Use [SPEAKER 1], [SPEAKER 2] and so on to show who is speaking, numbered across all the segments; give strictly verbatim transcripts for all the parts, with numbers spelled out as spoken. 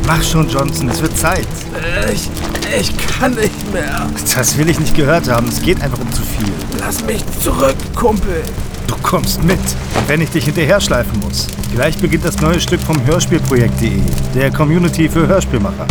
[SPEAKER 1] Mach schon, Johnson, es wird Zeit.
[SPEAKER 2] Ich, ich kann nicht mehr.
[SPEAKER 1] Das will ich nicht gehört haben, es geht einfach um zu viel.
[SPEAKER 2] Lass mich zurück, Kumpel.
[SPEAKER 1] Du kommst mit, wenn ich dich hinterher schleifen muss. Gleich beginnt das neue Stück vom Hörspielprojekt punkt de, der Community für Hörspielmacher.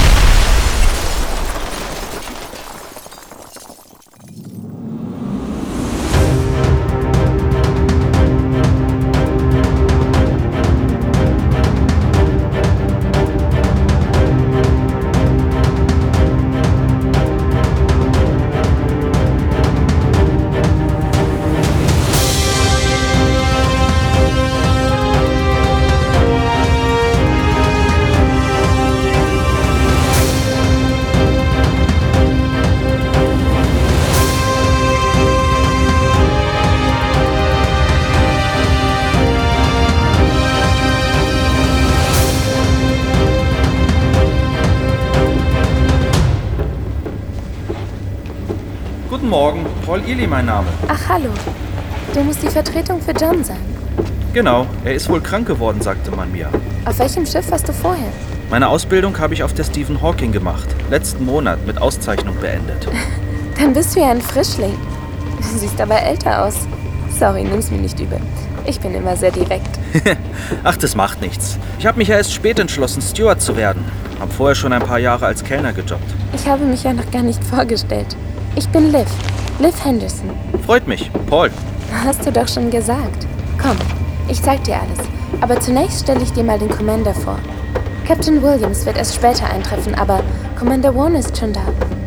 [SPEAKER 3] Guten Morgen, Paul Ely mein Name.
[SPEAKER 4] Ach, hallo. Du musst die Vertretung für John sein.
[SPEAKER 3] Genau, er ist wohl krank geworden, sagte man mir.
[SPEAKER 4] Auf welchem Schiff warst du vorher?
[SPEAKER 3] Meine Ausbildung habe ich auf der Stephen Hawking gemacht. Letzten Monat mit Auszeichnung beendet.
[SPEAKER 4] Dann bist du ja ein Frischling. Du siehst aber älter aus. Sorry, nimm's mir nicht übel. Ich bin immer sehr direkt.
[SPEAKER 3] Ach, das macht nichts. Ich habe mich ja erst spät entschlossen, Steward zu werden. Hab vorher schon ein paar Jahre als Kellner gejobbt.
[SPEAKER 4] Ich habe mich ja noch gar nicht vorgestellt. Ich bin Liv. Liv Henderson.
[SPEAKER 3] Freut mich, Paul.
[SPEAKER 4] Hast du doch schon gesagt. Komm, ich zeig dir alles. Aber zunächst stelle ich dir mal den Commander vor. Captain Williams wird erst später eintreffen, aber Commander Warner ist schon da.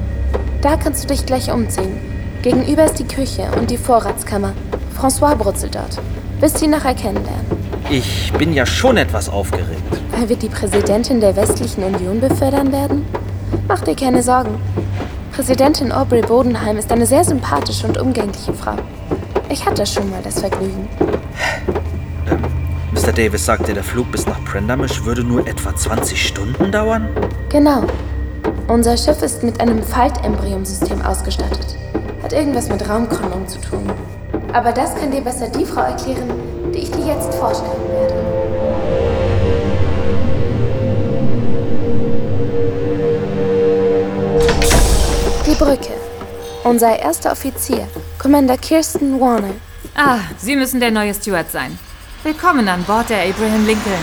[SPEAKER 4] Da kannst du dich gleich umziehen. Gegenüber ist die Küche und die Vorratskammer. François brutzelt dort. Wirst ihn nachher kennenlernen.
[SPEAKER 3] Ich bin ja schon etwas aufgeregt.
[SPEAKER 4] Weil wir die Präsidentin der Westlichen Union befördern werden? Mach dir keine Sorgen. Präsidentin Aubrey Bodenheim ist eine sehr sympathische und umgängliche Frau. Ich hatte schon mal das Vergnügen.
[SPEAKER 3] Ähm, Mister Davis sagte, der Flug bis nach Prendamish würde nur etwa zwanzig Stunden dauern?
[SPEAKER 4] Genau. Unser Schiff ist mit einem Faltembryomsystem ausgestattet. Hat irgendwas mit Raumkrümmung zu tun. Aber das kann dir besser die Frau erklären, die ich dir jetzt vorstellen werde. Die Brücke. Unser erster Offizier, Commander Kirsten Warner.
[SPEAKER 5] Ah, Sie müssen der neue Steward sein. Willkommen an Bord der Abraham Lincoln.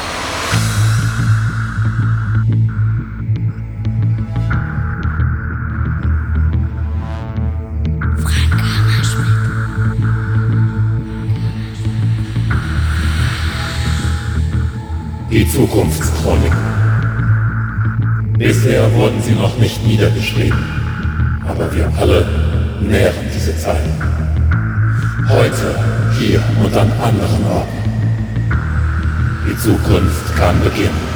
[SPEAKER 6] Die Zukunftschronik. Bisher wurden sie noch nicht niedergeschrieben, aber wir alle nähren diese Zeit. Heute, hier und an anderen Orten. Die Zukunft kann beginnen.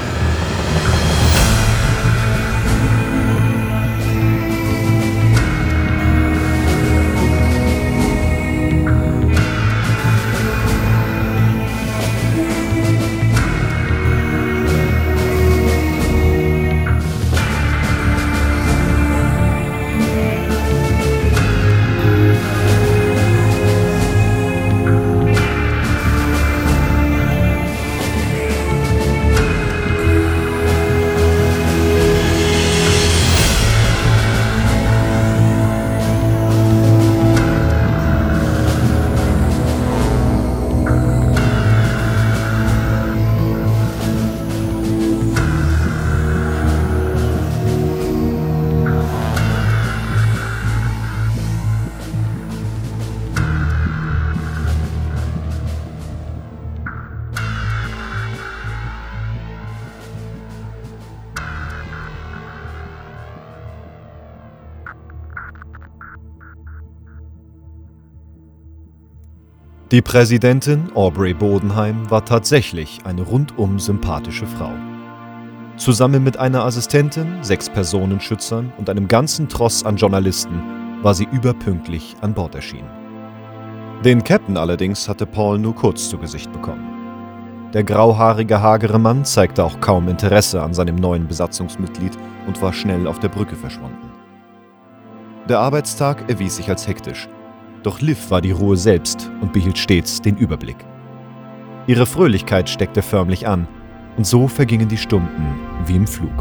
[SPEAKER 7] Die Präsidentin Aubrey Bodenheim war tatsächlich eine rundum sympathische Frau. Zusammen mit einer Assistentin, sechs Personenschützern und einem ganzen Tross an Journalisten war sie überpünktlich an Bord erschienen. Den Captain allerdings hatte Paul nur kurz zu Gesicht bekommen. Der grauhaarige, hagere Mann zeigte auch kaum Interesse an seinem neuen Besatzungsmitglied und war schnell auf der Brücke verschwunden. Der Arbeitstag erwies sich als hektisch. Doch Liv war die Ruhe selbst und behielt stets den Überblick. Ihre Fröhlichkeit steckte förmlich an, und so vergingen die Stunden wie im Flug.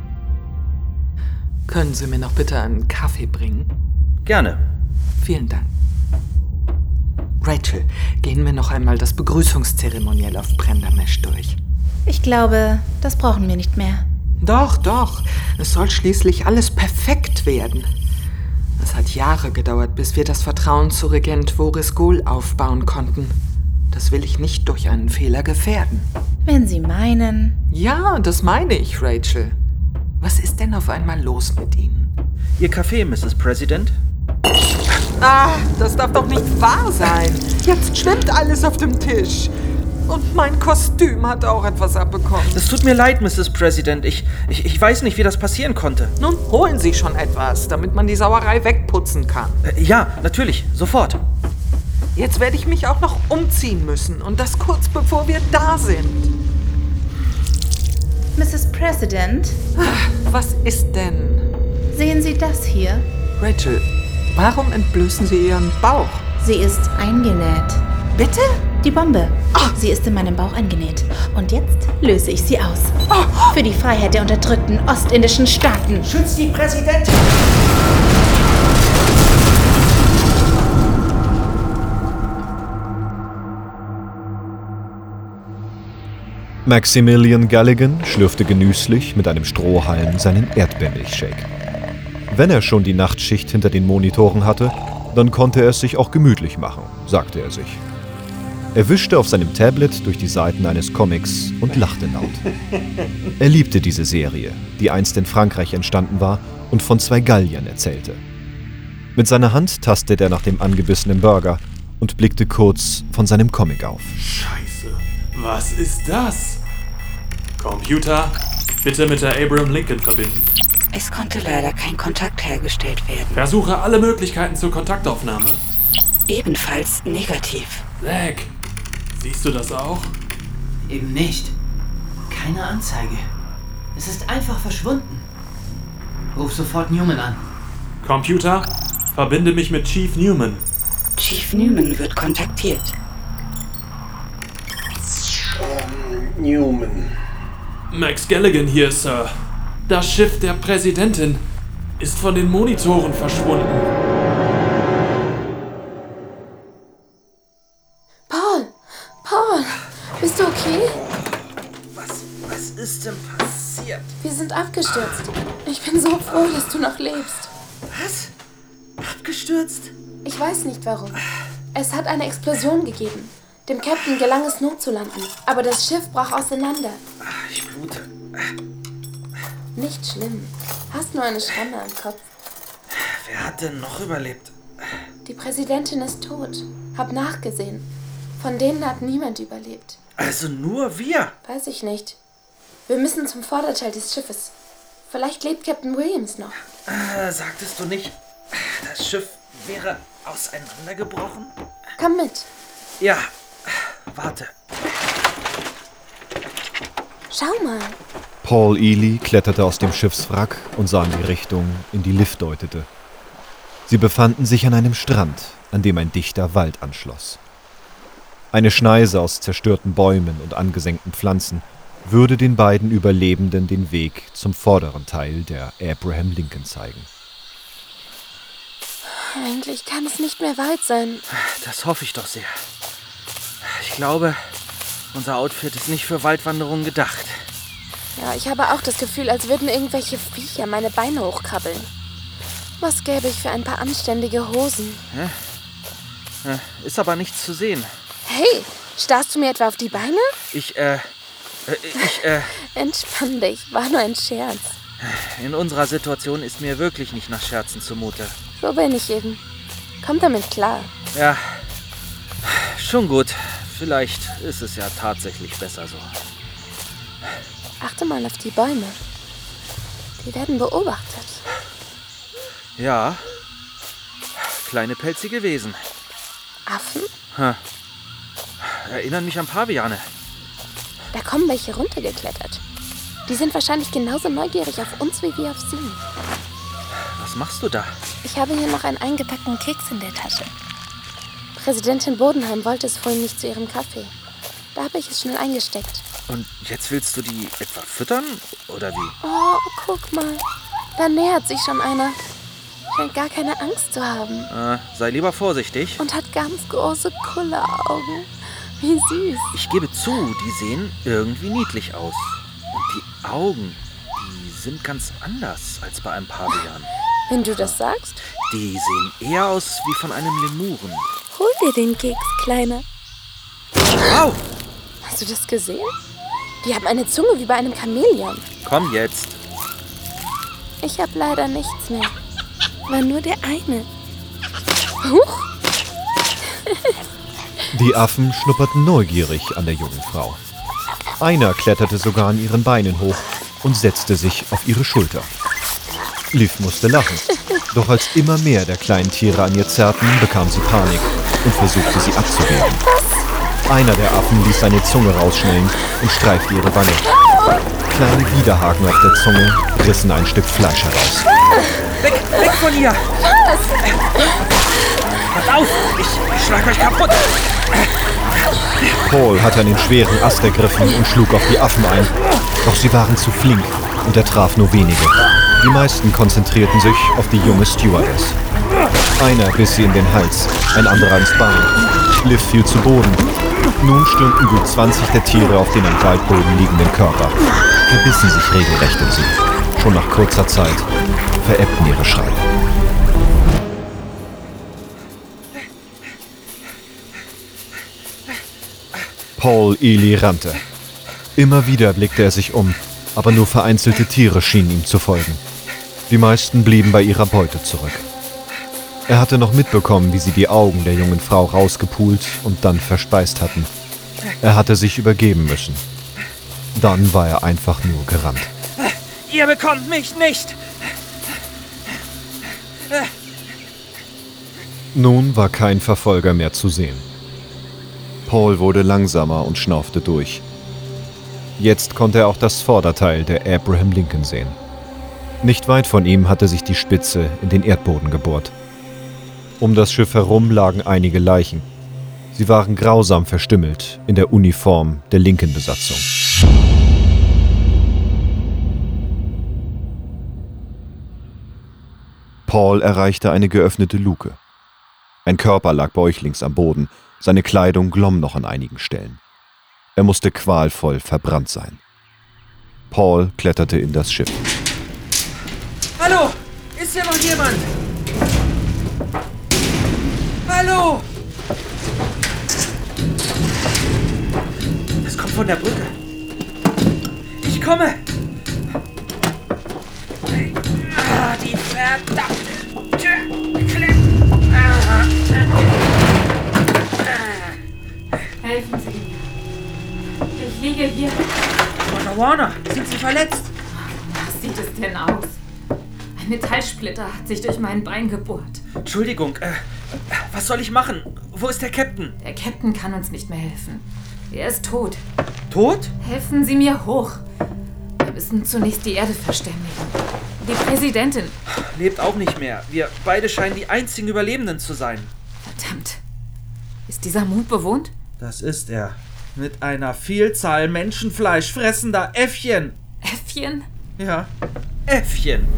[SPEAKER 8] Können Sie mir noch bitte einen Kaffee bringen?
[SPEAKER 3] Gerne.
[SPEAKER 8] Vielen Dank. Rachel, gehen wir noch einmal das Begrüßungszeremoniell auf Prendermesh durch.
[SPEAKER 9] Ich glaube, das brauchen wir nicht mehr.
[SPEAKER 8] Doch, doch. Es soll schließlich alles perfekt werden. Es hat Jahre gedauert, bis wir das Vertrauen zu Regent Voris Gul aufbauen konnten. Das will ich nicht durch einen Fehler gefährden.
[SPEAKER 9] Wenn Sie meinen...
[SPEAKER 8] Ja, das meine ich, Rachel. Was ist denn auf einmal los mit Ihnen?
[SPEAKER 3] Ihr Kaffee, Misses President?
[SPEAKER 8] Ah, das darf doch nicht wahr sein. Jetzt schwimmt alles auf dem Tisch. Und mein Kostüm hat auch etwas abbekommen.
[SPEAKER 3] Es tut mir leid, Misses President. Ich, ich, ich weiß nicht, wie das passieren konnte.
[SPEAKER 8] Nun holen Sie schon etwas, damit man die Sauerei wegputzen kann.
[SPEAKER 3] Äh, ja, natürlich. Sofort.
[SPEAKER 8] Jetzt werde ich mich auch noch umziehen müssen. Und das kurz bevor wir da sind.
[SPEAKER 9] Misses President?
[SPEAKER 8] Was ist denn?
[SPEAKER 9] Sehen Sie das hier?
[SPEAKER 8] Rachel, warum entblößen Sie Ihren Bauch?
[SPEAKER 9] Sie ist eingenäht.
[SPEAKER 8] Bitte?
[SPEAKER 9] Die Bombe.
[SPEAKER 8] Oh.
[SPEAKER 9] Sie ist in meinem Bauch eingenäht. Und jetzt löse ich sie aus. Oh. Für die Freiheit der unterdrückten ostindischen Staaten.
[SPEAKER 2] Schützt die Präsidentin!
[SPEAKER 7] Maximilian Galligan schlürfte genüsslich mit einem Strohhalm seinen Erdbeermilchshake. Wenn er schon die Nachtschicht hinter den Monitoren hatte, dann konnte er es sich auch gemütlich machen, sagte er sich. Er wischte auf seinem Tablet durch die Seiten eines Comics und lachte laut. Er liebte diese Serie, die einst in Frankreich entstanden war und von zwei Galliern erzählte. Mit seiner Hand tastete er nach dem angebissenen Burger und blickte kurz von seinem Comic auf.
[SPEAKER 10] Scheiße, was ist das? Computer, bitte mit der Abraham Lincoln verbinden.
[SPEAKER 11] Es konnte leider kein Kontakt hergestellt werden.
[SPEAKER 10] Versuche alle Möglichkeiten zur Kontaktaufnahme.
[SPEAKER 11] Ebenfalls negativ.
[SPEAKER 10] Zack, siehst du das auch?
[SPEAKER 2] Eben nicht. Keine Anzeige. Es ist einfach verschwunden. Ruf sofort Newman an.
[SPEAKER 10] Computer, verbinde mich mit Chief Newman.
[SPEAKER 11] Chief Newman wird kontaktiert.
[SPEAKER 12] Ähm, Newman.
[SPEAKER 10] Max Galligan hier, Sir. Das Schiff der Präsidentin ist von den Monitoren verschwunden.
[SPEAKER 4] Paul! Paul! Bist du okay?
[SPEAKER 3] Was, was ist denn passiert?
[SPEAKER 4] Wir sind abgestürzt. Ich bin so froh, dass du noch lebst.
[SPEAKER 3] Was? Abgestürzt?
[SPEAKER 4] Ich weiß nicht warum. Es hat eine Explosion gegeben. Dem Captain gelang es, notzulanden. Aber das Schiff brach auseinander.
[SPEAKER 3] Ich blute.
[SPEAKER 4] Nicht schlimm. Hast nur eine Schramme am Kopf.
[SPEAKER 3] Wer hat denn noch überlebt?
[SPEAKER 4] Die Präsidentin ist tot. Hab nachgesehen. Von denen hat niemand überlebt.
[SPEAKER 3] Also nur wir?
[SPEAKER 4] Weiß ich nicht. Wir müssen zum Vorderteil des Schiffes. Vielleicht lebt Captain Williams noch.
[SPEAKER 3] Äh, sagtest du nicht, das Schiff wäre auseinandergebrochen?
[SPEAKER 4] Komm mit.
[SPEAKER 3] Ja, warte.
[SPEAKER 4] Schau mal.
[SPEAKER 7] Paul Ely kletterte aus dem Schiffswrack und sah in die Richtung, in die Liv deutete. Sie befanden sich an einem Strand, an dem ein dichter Wald anschloss. Eine Schneise aus zerstörten Bäumen und angesenkten Pflanzen würde den beiden Überlebenden den Weg zum vorderen Teil der Abraham Lincoln zeigen.
[SPEAKER 4] Eigentlich kann es nicht mehr weit sein.
[SPEAKER 3] Das hoffe ich doch sehr. Ich glaube, unser Outfit ist nicht für Waldwanderungen gedacht.
[SPEAKER 4] Ja, ich habe auch das Gefühl, als würden irgendwelche Viecher meine Beine hochkrabbeln. Was gäbe ich für ein paar anständige Hosen?
[SPEAKER 3] Ja? Ist aber nichts zu sehen.
[SPEAKER 4] Hey, starrst du mir etwa auf die Beine?
[SPEAKER 3] Ich, äh, ich, äh...
[SPEAKER 4] Entspann dich, war nur ein Scherz.
[SPEAKER 3] In unserer Situation ist mir wirklich nicht nach Scherzen zumute.
[SPEAKER 4] So bin ich eben. Komm damit klar.
[SPEAKER 3] Ja, schon gut. Vielleicht ist es ja tatsächlich besser so.
[SPEAKER 4] Achte mal auf die Bäume. Die werden beobachtet.
[SPEAKER 3] Ja, kleine pelzige Wesen.
[SPEAKER 4] Affen?
[SPEAKER 3] Hm. Erinnern mich an Paviane.
[SPEAKER 4] Da kommen welche runtergeklettert. Die sind wahrscheinlich genauso neugierig auf uns wie wir auf sie.
[SPEAKER 3] Was machst du da?
[SPEAKER 4] Ich habe hier noch einen eingepackten Keks in der Tasche. Präsidentin Bodenheim wollte es vorhin nicht zu ihrem Kaffee. Da habe ich es schnell eingesteckt.
[SPEAKER 3] Und jetzt willst du die etwa füttern, oder wie?
[SPEAKER 4] Oh, guck mal. Da nähert sich schon einer. Scheint gar keine Angst zu haben.
[SPEAKER 3] Äh, sei lieber vorsichtig.
[SPEAKER 4] Und hat ganz große Kulleraugen. Wie süß.
[SPEAKER 3] Ich gebe zu, die sehen irgendwie niedlich aus. Und die Augen, die sind ganz anders als bei einem Pavian.
[SPEAKER 4] Wenn du das sagst.
[SPEAKER 3] Die sehen eher aus wie von einem Lemuren.
[SPEAKER 4] Hol dir den Keks, Kleiner.
[SPEAKER 3] Au!
[SPEAKER 4] Hast du das gesehen? Die haben eine Zunge wie bei einem Chamäleon.
[SPEAKER 3] Komm jetzt.
[SPEAKER 4] Ich habe leider nichts mehr. War nur der eine. Huch!
[SPEAKER 7] Die Affen schnupperten neugierig an der jungen Frau. Einer kletterte sogar an ihren Beinen hoch und setzte sich auf ihre Schulter. Liv musste lachen, doch als immer mehr der kleinen Tiere an ihr zerrten, bekam sie Panik und versuchte sie abzuwehren. Einer der Affen ließ seine Zunge rausschnellen und streifte ihre Wange. Kleine Widerhaken auf der Zunge rissen ein Stück Fleisch heraus.
[SPEAKER 3] Weg, weg von ihr!
[SPEAKER 4] Was?
[SPEAKER 3] Pass auf! Ich schlag euch kaputt!
[SPEAKER 7] Paul hatte einen schweren Ast ergriffen und schlug auf die Affen ein. Doch sie waren zu flink und er traf nur wenige. Die meisten konzentrierten sich auf die junge Stewardess. Einer biss sie in den Hals, ein anderer ins Bein. Liv fiel zu Boden. Nun stürmten gut zwanzig der Tiere auf den am Waldboden liegenden Körper, verbissen sich regelrecht in sie. Schon nach kurzer Zeit verebbten ihre Schreie. Paul Ely rannte. Immer wieder blickte er sich um, aber nur vereinzelte Tiere schienen ihm zu folgen. Die meisten blieben bei ihrer Beute zurück. Er hatte noch mitbekommen, wie sie die Augen der jungen Frau rausgepult und dann verspeist hatten. Er hatte sich übergeben müssen. Dann war er einfach nur gerannt.
[SPEAKER 3] Ihr bekommt mich nicht!
[SPEAKER 7] Nun war kein Verfolger mehr zu sehen. Paul wurde langsamer und schnaufte durch. Jetzt konnte er auch das Vorderteil der Abraham Lincoln sehen. Nicht weit von ihm hatte sich die Spitze in den Erdboden gebohrt. Um das Schiff herum lagen einige Leichen. Sie waren grausam verstümmelt in der Uniform der Lincoln-Besatzung. Paul erreichte eine geöffnete Luke. Ein Körper lag bäuchlings am Boden, seine Kleidung glomm noch an einigen Stellen. Er musste qualvoll verbrannt sein. Paul kletterte in das Schiff.
[SPEAKER 3] Hallo! Ist hier noch jemand? Hallo! Das kommt von der Brücke. Ich komme! Ah, die verdammte Tür! Ah.
[SPEAKER 5] Helfen Sie mir. Ich liege hier.
[SPEAKER 3] Warner, Warner, sind Sie verletzt?
[SPEAKER 5] Was sieht es denn aus? Ein Metallsplitter hat sich durch mein Bein gebohrt.
[SPEAKER 3] Entschuldigung, äh, was soll ich machen? Wo ist der Captain?
[SPEAKER 5] Der Captain kann uns nicht mehr helfen. Er ist tot.
[SPEAKER 3] Tot?
[SPEAKER 5] Helfen Sie mir hoch. Wir müssen zunächst die Erde verständigen. Die Präsidentin.
[SPEAKER 3] Lebt auch nicht mehr. Wir beide scheinen die einzigen Überlebenden zu sein.
[SPEAKER 5] Verdammt. Ist dieser Mond bewohnt?
[SPEAKER 3] Das ist er. Mit einer Vielzahl Menschenfleisch fressender Äffchen.
[SPEAKER 5] Äffchen?
[SPEAKER 3] Ja, Äffchen.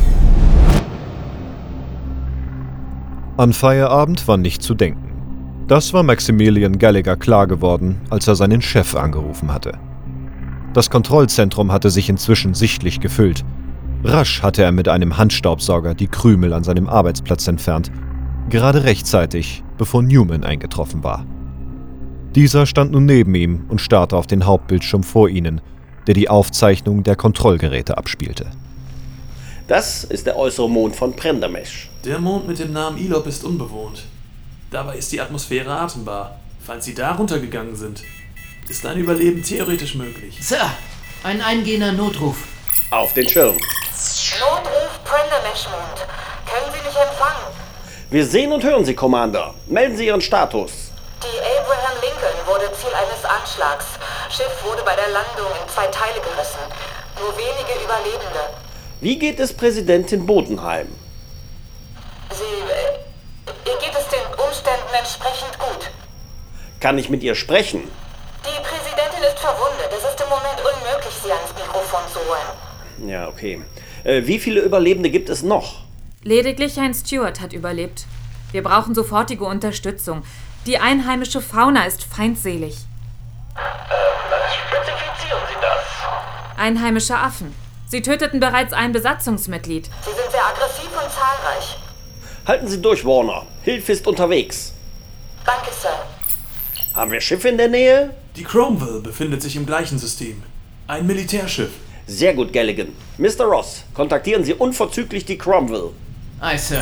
[SPEAKER 7] An Feierabend war nicht zu denken. Das war Maximilian Gallagher klar geworden, als er seinen Chef angerufen hatte. Das Kontrollzentrum hatte sich inzwischen sichtlich gefüllt. Rasch hatte er mit einem Handstaubsauger die Krümel an seinem Arbeitsplatz entfernt. Gerade rechtzeitig, bevor Newman eingetroffen war. Dieser stand nun neben ihm und starrte auf den Hauptbildschirm vor ihnen, der die Aufzeichnung der Kontrollgeräte abspielte.
[SPEAKER 12] Das ist der äußere Mond von Prendermesh.
[SPEAKER 10] Der Mond mit dem Namen Elop ist unbewohnt. Dabei ist die Atmosphäre atembar. Falls Sie da runtergegangen sind, ist ein Überleben theoretisch möglich.
[SPEAKER 2] Sir, ein eingehender Notruf.
[SPEAKER 12] Auf den Schirm.
[SPEAKER 13] Notruf Prendermesh-Mond. Können Sie mich empfangen?
[SPEAKER 12] Wir sehen und hören Sie, Commander. Melden Sie Ihren Status.
[SPEAKER 13] Die Abraham Lincoln wurde Ziel eines Anschlags. Schiff wurde bei der Landung in zwei Teile gerissen. Nur wenige Überlebende.
[SPEAKER 12] Wie geht es Präsidentin Bodenheim?
[SPEAKER 13] Sie... Äh, ihr geht es den Umständen entsprechend gut.
[SPEAKER 12] Kann ich mit ihr sprechen?
[SPEAKER 13] Die Präsidentin ist verwundet. Es ist im Moment unmöglich, sie ans Mikrofon zu holen.
[SPEAKER 12] Ja, okay. Äh, wie viele Überlebende gibt es noch?
[SPEAKER 5] Lediglich ein Steward hat überlebt. Wir brauchen sofortige Unterstützung. Die einheimische Fauna ist feindselig.
[SPEAKER 6] Äh, spezifizieren Sie das?
[SPEAKER 5] Einheimische Affen. Sie töteten bereits ein Besatzungsmitglied.
[SPEAKER 13] Sie sind sehr aggressiv und zahlreich.
[SPEAKER 12] Halten Sie durch, Warner. Hilfe ist unterwegs.
[SPEAKER 13] Danke, Sir.
[SPEAKER 12] Haben wir Schiffe in der Nähe?
[SPEAKER 10] Die Cromwell befindet sich im gleichen System. Ein Militärschiff.
[SPEAKER 12] Sehr gut, Galligan. Mister Ross, kontaktieren Sie unverzüglich die Cromwell.
[SPEAKER 2] Aye, Sir.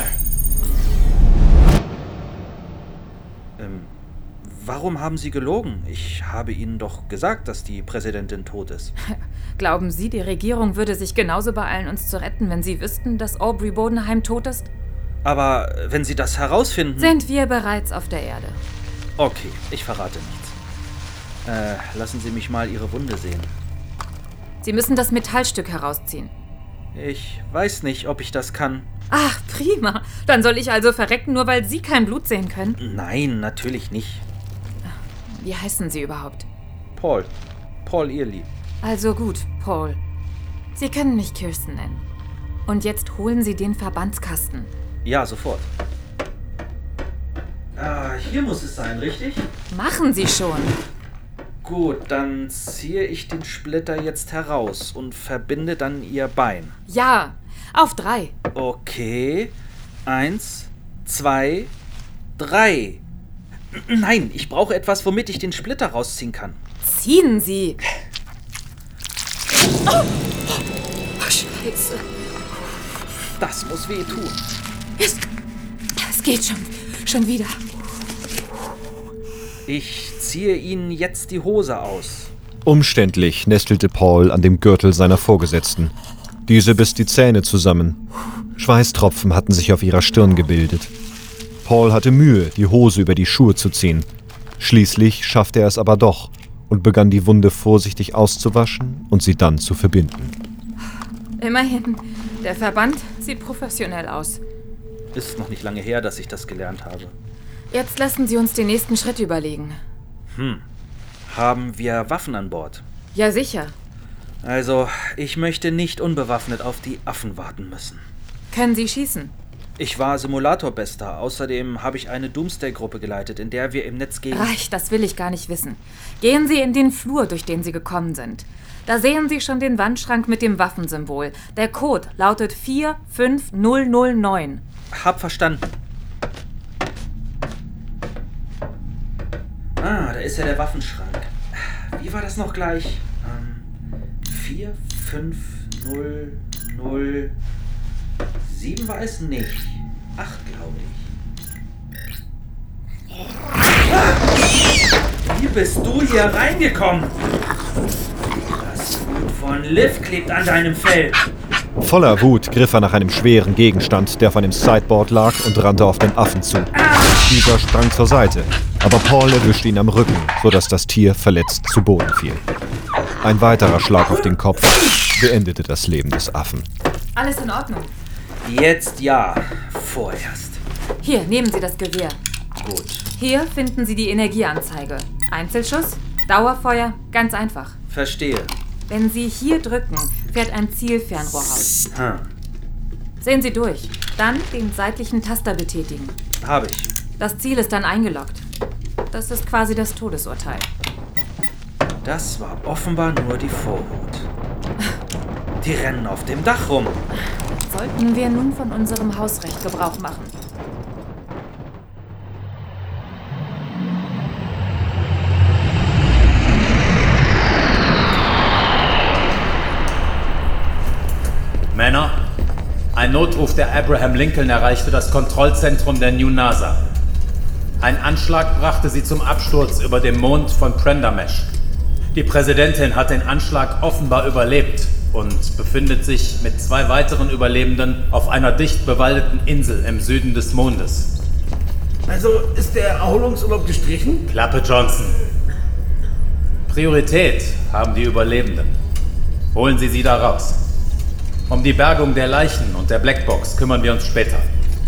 [SPEAKER 3] Ähm, warum haben Sie gelogen? Ich habe Ihnen doch gesagt, dass die Präsidentin tot ist.
[SPEAKER 5] Glauben Sie, die Regierung würde sich genauso beeilen, uns zu retten, wenn sie wüssten, dass Aubrey Bodenheim tot ist?
[SPEAKER 3] Aber wenn Sie das herausfinden...
[SPEAKER 5] Sind wir bereits auf der Erde.
[SPEAKER 3] Okay, ich verrate nichts. Äh, lassen Sie mich mal Ihre Wunde sehen.
[SPEAKER 5] Sie müssen das Metallstück herausziehen.
[SPEAKER 3] Ich weiß nicht, ob ich das kann.
[SPEAKER 5] Ach, prima. Dann soll ich also verrecken, nur weil Sie kein Blut sehen können?
[SPEAKER 3] Nein, natürlich nicht.
[SPEAKER 5] Wie heißen Sie überhaupt?
[SPEAKER 3] Paul. Paul Early.
[SPEAKER 5] Also gut, Paul. Sie können mich Kirsten nennen. Und jetzt holen Sie den Verbandskasten.
[SPEAKER 3] Ja, sofort. Ah, hier muss es sein, richtig?
[SPEAKER 5] Machen Sie schon.
[SPEAKER 3] Gut, dann ziehe ich den Splitter jetzt heraus und verbinde dann Ihr Bein.
[SPEAKER 5] Ja, auf drei.
[SPEAKER 3] Okay. Eins, zwei, drei. Nein, ich brauche etwas, womit ich den Splitter rausziehen kann.
[SPEAKER 5] Ziehen Sie! Oh, oh Scheiße.
[SPEAKER 3] Das muss wehtun.
[SPEAKER 5] Es, es geht schon, schon wieder.
[SPEAKER 3] Ich ziehe Ihnen jetzt die Hose aus.
[SPEAKER 7] Umständlich nestelte Paul an dem Gürtel seiner Vorgesetzten. Diese biss die Zähne zusammen. Schweißtropfen hatten sich auf ihrer Stirn gebildet. Paul hatte Mühe, die Hose über die Schuhe zu ziehen. Schließlich schaffte er es aber doch und begann die Wunde vorsichtig auszuwaschen und sie dann zu verbinden.
[SPEAKER 5] Immerhin, der Verband sieht professionell aus.
[SPEAKER 3] Ist noch nicht lange her, dass ich das gelernt habe.
[SPEAKER 5] Jetzt lassen Sie uns den nächsten Schritt überlegen.
[SPEAKER 3] Hm. Haben wir Waffen an Bord?
[SPEAKER 5] Ja, sicher.
[SPEAKER 3] Also, ich möchte nicht unbewaffnet auf die Affen warten müssen.
[SPEAKER 5] Können Sie schießen?
[SPEAKER 3] Ich war Simulatorbester. Außerdem habe ich eine Doomsday-Gruppe geleitet, in der wir im Netz gegen...
[SPEAKER 5] Reicht, das will ich gar nicht wissen. Gehen Sie in den Flur, durch den Sie gekommen sind. Da sehen Sie schon den Wandschrank mit dem Waffensymbol. Der Code lautet vier fünf null null neun.
[SPEAKER 3] Hab verstanden. Ah, da ist ja der Waffenschrank. Wie war das noch gleich? Ähm, vier fünf null null sieben war es nicht. acht, glaube ich. Ah! Wie bist du hier reingekommen? Das Blut von Liv klebt an deinem Fell.
[SPEAKER 7] Voller Wut griff er nach einem schweren Gegenstand, der auf einem Sideboard lag, und rannte auf den Affen zu. Dieser sprang zur Seite, aber Paul erwischte ihn am Rücken, sodass das Tier verletzt zu Boden fiel. Ein weiterer Schlag auf den Kopf beendete das Leben des Affen.
[SPEAKER 5] Alles in Ordnung.
[SPEAKER 3] Jetzt ja, vorerst.
[SPEAKER 5] Hier, nehmen Sie das Gewehr.
[SPEAKER 3] Gut.
[SPEAKER 5] Hier finden Sie die Energieanzeige. Einzelschuss, Dauerfeuer, ganz einfach.
[SPEAKER 3] Verstehe.
[SPEAKER 5] Wenn Sie hier drücken, fährt ein Zielfernrohr raus.
[SPEAKER 3] Hm.
[SPEAKER 5] Sehen Sie durch. Dann den seitlichen Taster betätigen.
[SPEAKER 3] Habe ich.
[SPEAKER 5] Das Ziel ist dann eingeloggt. Das ist quasi das Todesurteil.
[SPEAKER 3] Das war offenbar nur die Vorhut. Die rennen auf dem Dach rum.
[SPEAKER 5] Sollten wir nun von unserem Hausrecht Gebrauch machen.
[SPEAKER 14] Männer, ein Notruf der Abraham Lincoln erreichte das Kontrollzentrum der New NASA. Ein Anschlag brachte sie zum Absturz über dem Mond von Prendermesh. Die Präsidentin hat den Anschlag offenbar überlebt und befindet sich mit zwei weiteren Überlebenden auf einer dicht bewaldeten Insel im Süden des Mondes.
[SPEAKER 15] Also ist der Erholungsurlaub gestrichen?
[SPEAKER 14] Klappe, Johnson. Priorität haben die Überlebenden. Holen Sie sie da raus. Um die Bergung der Leichen und der Blackbox kümmern wir uns später.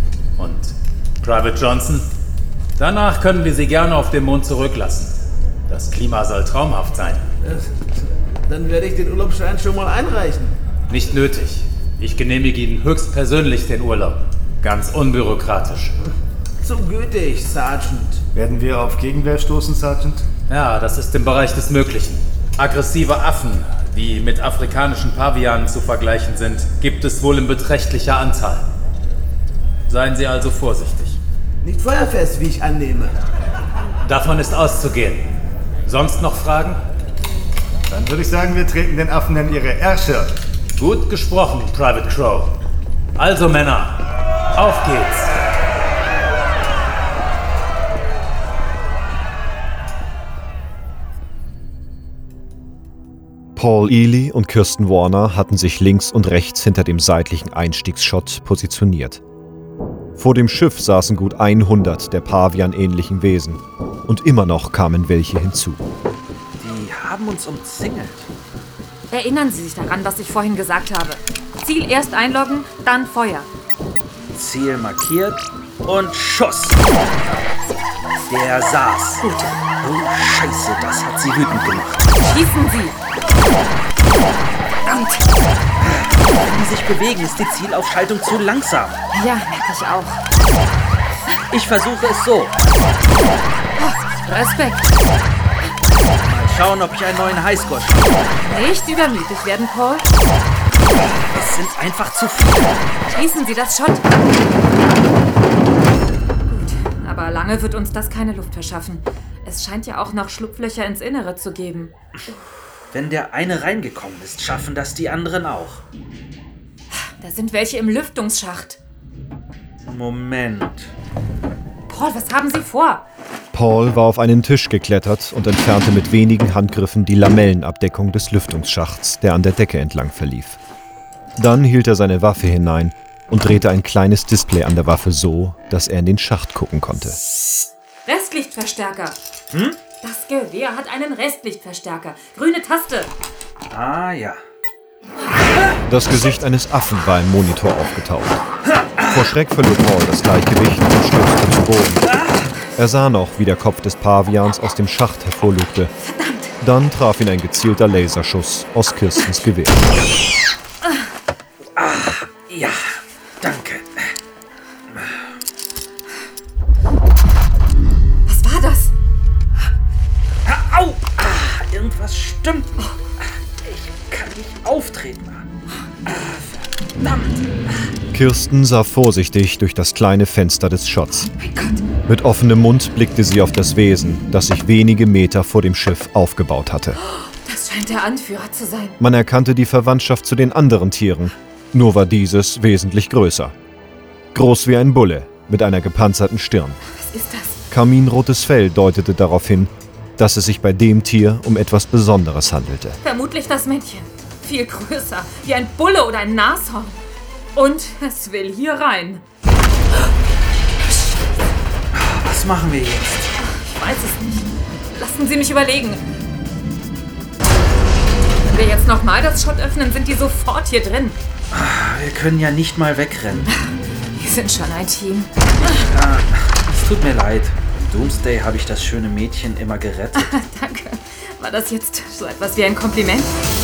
[SPEAKER 14] Und Private Johnson, danach können wir Sie gerne auf dem Mond zurücklassen. Das Klima soll traumhaft sein.
[SPEAKER 15] Dann werde ich den Urlaubsschein schon mal einreichen.
[SPEAKER 14] Nicht nötig. Ich genehmige Ihnen höchstpersönlich den Urlaub. Ganz unbürokratisch.
[SPEAKER 15] Zu gütig, Sergeant.
[SPEAKER 1] Werden wir auf Gegenwehr stoßen, Sergeant?
[SPEAKER 14] Ja, das ist im Bereich des Möglichen. Aggressive Affen, die mit afrikanischen Pavianen zu vergleichen sind, gibt es wohl in beträchtlicher Anzahl. Seien Sie also vorsichtig.
[SPEAKER 15] Nicht feuerfest, wie ich annehme.
[SPEAKER 14] Davon ist auszugehen. Sonst noch Fragen?
[SPEAKER 1] Dann würde ich sagen, wir treten den Affen in ihre Ärsche.
[SPEAKER 14] Gut gesprochen, Private Crow. Also Männer, auf geht's.
[SPEAKER 7] Paul Ely und Kirsten Warner hatten sich links und rechts hinter dem seitlichen Einstiegsschott positioniert. Vor dem Schiff saßen gut hundert der Pavian-ähnlichen Wesen. Und immer noch kamen welche hinzu.
[SPEAKER 3] Die haben uns umzingelt.
[SPEAKER 5] Erinnern Sie sich daran, was ich vorhin gesagt habe. Ziel erst einloggen, dann Feuer.
[SPEAKER 3] Ziel markiert und Schuss. Der saß.
[SPEAKER 9] Gut.
[SPEAKER 3] Oh, Scheiße, das hat sie wütend gemacht.
[SPEAKER 5] Schießen Sie!
[SPEAKER 3] Verdammt! Wenn die sich bewegen, ist die Zielaufschaltung zu langsam.
[SPEAKER 5] Ja, merke ich auch.
[SPEAKER 3] Ich versuche es so.
[SPEAKER 5] Oh, Respekt.
[SPEAKER 3] Mal schauen, ob ich einen neuen Highscore schaffe.
[SPEAKER 5] Nicht übermütig werden, Paul.
[SPEAKER 3] Es sind einfach zu viele.
[SPEAKER 5] Schließen Sie das Schott. Gut, aber lange wird uns das keine Luft verschaffen. Es scheint ja auch noch Schlupflöcher ins Innere zu geben.
[SPEAKER 3] Wenn der eine reingekommen ist, schaffen das die anderen auch.
[SPEAKER 5] Da sind welche im Lüftungsschacht.
[SPEAKER 3] Moment.
[SPEAKER 5] Paul, was haben Sie vor?
[SPEAKER 7] Paul war auf einen Tisch geklettert und entfernte mit wenigen Handgriffen die Lamellenabdeckung des Lüftungsschachts, der an der Decke entlang verlief. Dann hielt er seine Waffe hinein und drehte ein kleines Display an der Waffe so, dass er in den Schacht gucken konnte.
[SPEAKER 5] Restlichtverstärker.
[SPEAKER 3] Hm?
[SPEAKER 5] Das Gewehr hat einen Restlichtverstärker. Grüne Taste.
[SPEAKER 3] Ah ja.
[SPEAKER 7] Das Gesicht eines Affen war im Monitor aufgetaucht. Vor Schreck verlor Paul das Gleichgewicht und stürzte zu Boden. Er sah noch, wie der Kopf des Pavians aus dem Schacht hervorlugte. Dann traf ihn ein gezielter Laserschuss aus Kirstens Gewehr.
[SPEAKER 3] Ah, ja, danke.
[SPEAKER 5] Was war das?
[SPEAKER 3] Au! Ah, irgendwas stimmt nicht. Ich kann nicht auftreten. Ah, verdammt.
[SPEAKER 7] Kirsten sah vorsichtig durch das kleine Fenster des Schotts. Mit offenem Mund blickte sie auf das Wesen, das sich wenige Meter vor dem Schiff aufgebaut hatte.
[SPEAKER 5] Das scheint der Anführer zu sein.
[SPEAKER 7] Man erkannte die Verwandtschaft zu den anderen Tieren, nur war dieses wesentlich größer. Groß wie ein Bulle, mit einer gepanzerten Stirn.
[SPEAKER 5] Was ist das?
[SPEAKER 7] Karminrotes Fell deutete darauf hin, dass es sich bei dem Tier um etwas Besonderes handelte.
[SPEAKER 5] Vermutlich das Männchen. Viel größer, wie ein Bulle oder ein Nashorn. Und es will hier rein.
[SPEAKER 3] Was machen wir jetzt?
[SPEAKER 5] Ich weiß es nicht. Lassen Sie mich überlegen. Wenn wir jetzt nochmal das Schott öffnen, sind die sofort hier drin.
[SPEAKER 3] Wir können ja nicht mal wegrennen.
[SPEAKER 5] Wir sind schon ein Team.
[SPEAKER 3] Ja, es tut mir leid. Im Doomsday habe ich das schöne Mädchen immer gerettet.
[SPEAKER 5] Danke. War das jetzt so etwas wie ein Kompliment?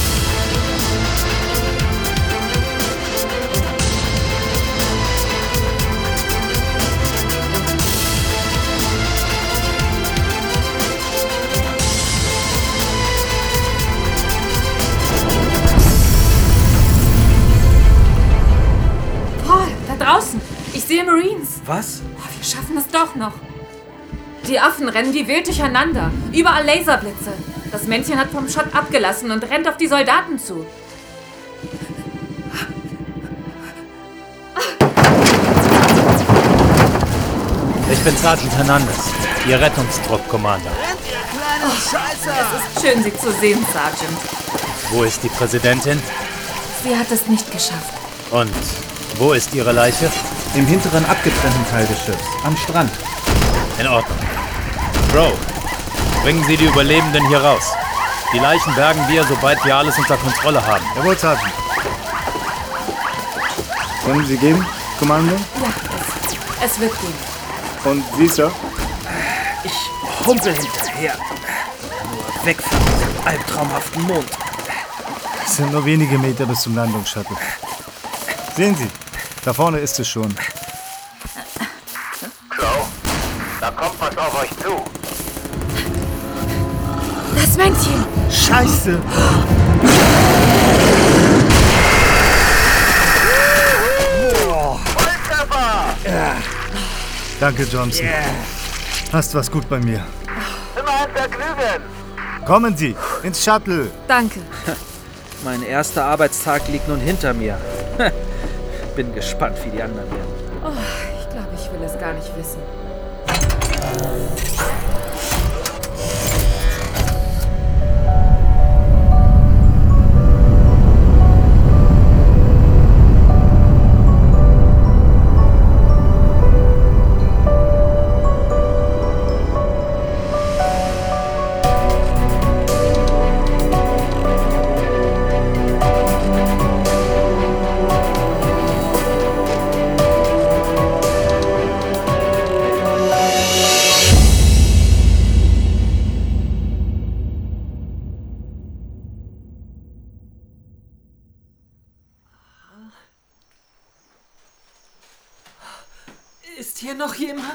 [SPEAKER 5] Draußen. Ich sehe Marines.
[SPEAKER 3] Was?
[SPEAKER 5] Oh, wir schaffen es doch noch. Die Affen rennen wie wild durcheinander. Überall Laserblitze. Das Männchen hat vom Schott abgelassen und rennt auf die Soldaten zu.
[SPEAKER 14] Ich bin Sergeant Hernandez, Ihr Rettungstrupp-Commander.
[SPEAKER 5] Oh, es ist schön, Sie zu sehen, Sergeant.
[SPEAKER 14] Wo ist die Präsidentin?
[SPEAKER 5] Sie hat es nicht geschafft.
[SPEAKER 14] Und wo ist Ihre Leiche?
[SPEAKER 3] Im hinteren abgetrennten Teil des Schiffs, am Strand.
[SPEAKER 14] In Ordnung. Bro, bringen Sie die Überlebenden hier raus. Die Leichen bergen wir, sobald wir alles unter Kontrolle haben.
[SPEAKER 1] Jawohl, Sergeant. Wollen Sie gehen, Kommando?
[SPEAKER 5] Ja, es, es wird gehen.
[SPEAKER 1] Und Sie, Sir?
[SPEAKER 3] Ich humpel hinterher.
[SPEAKER 16] weg von diesem albtraumhaften Mond.
[SPEAKER 1] Es sind nur wenige Meter bis zum Landungsshuttle. Sehen Sie, da vorne ist es schon.
[SPEAKER 17] Crow, da kommt was auf euch zu.
[SPEAKER 5] Das Männchen!
[SPEAKER 1] Scheiße!
[SPEAKER 17] Volltreffer!
[SPEAKER 1] Ja. Danke, Johnson.
[SPEAKER 16] Yeah.
[SPEAKER 1] Passt was gut bei mir.
[SPEAKER 17] Immer ein Vergnügen!
[SPEAKER 1] Kommen Sie, ins Shuttle.
[SPEAKER 5] Danke.
[SPEAKER 16] Mein erster Arbeitstag liegt nun hinter mir. Bin gespannt, wie die anderen werden.
[SPEAKER 5] Oh, ich glaube, ich will es gar nicht wissen.
[SPEAKER 8] Ist hier noch jemand?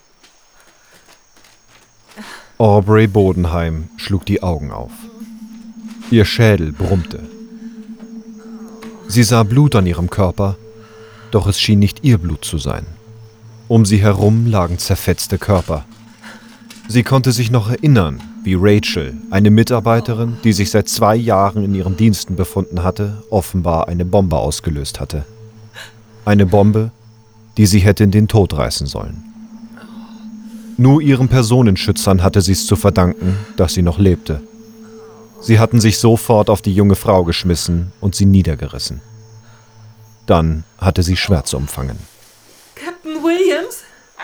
[SPEAKER 7] Aubrey Bodenheim schlug die Augen auf. Ihr Schädel brummte. Sie sah Blut an ihrem Körper, doch es schien nicht ihr Blut zu sein. Um sie herum lagen zerfetzte Körper. Sie konnte sich noch erinnern, wie Rachel, eine Mitarbeiterin, die sich seit zwei Jahren in ihren Diensten befunden hatte, offenbar eine Bombe ausgelöst hatte. Eine Bombe, die sie hätte in den Tod reißen sollen. Nur ihren Personenschützern hatte sie es zu verdanken, dass sie noch lebte. Sie hatten sich sofort auf die junge Frau geschmissen und sie niedergerissen. Dann hatte sie Schwärze umfangen.
[SPEAKER 8] Captain Williams?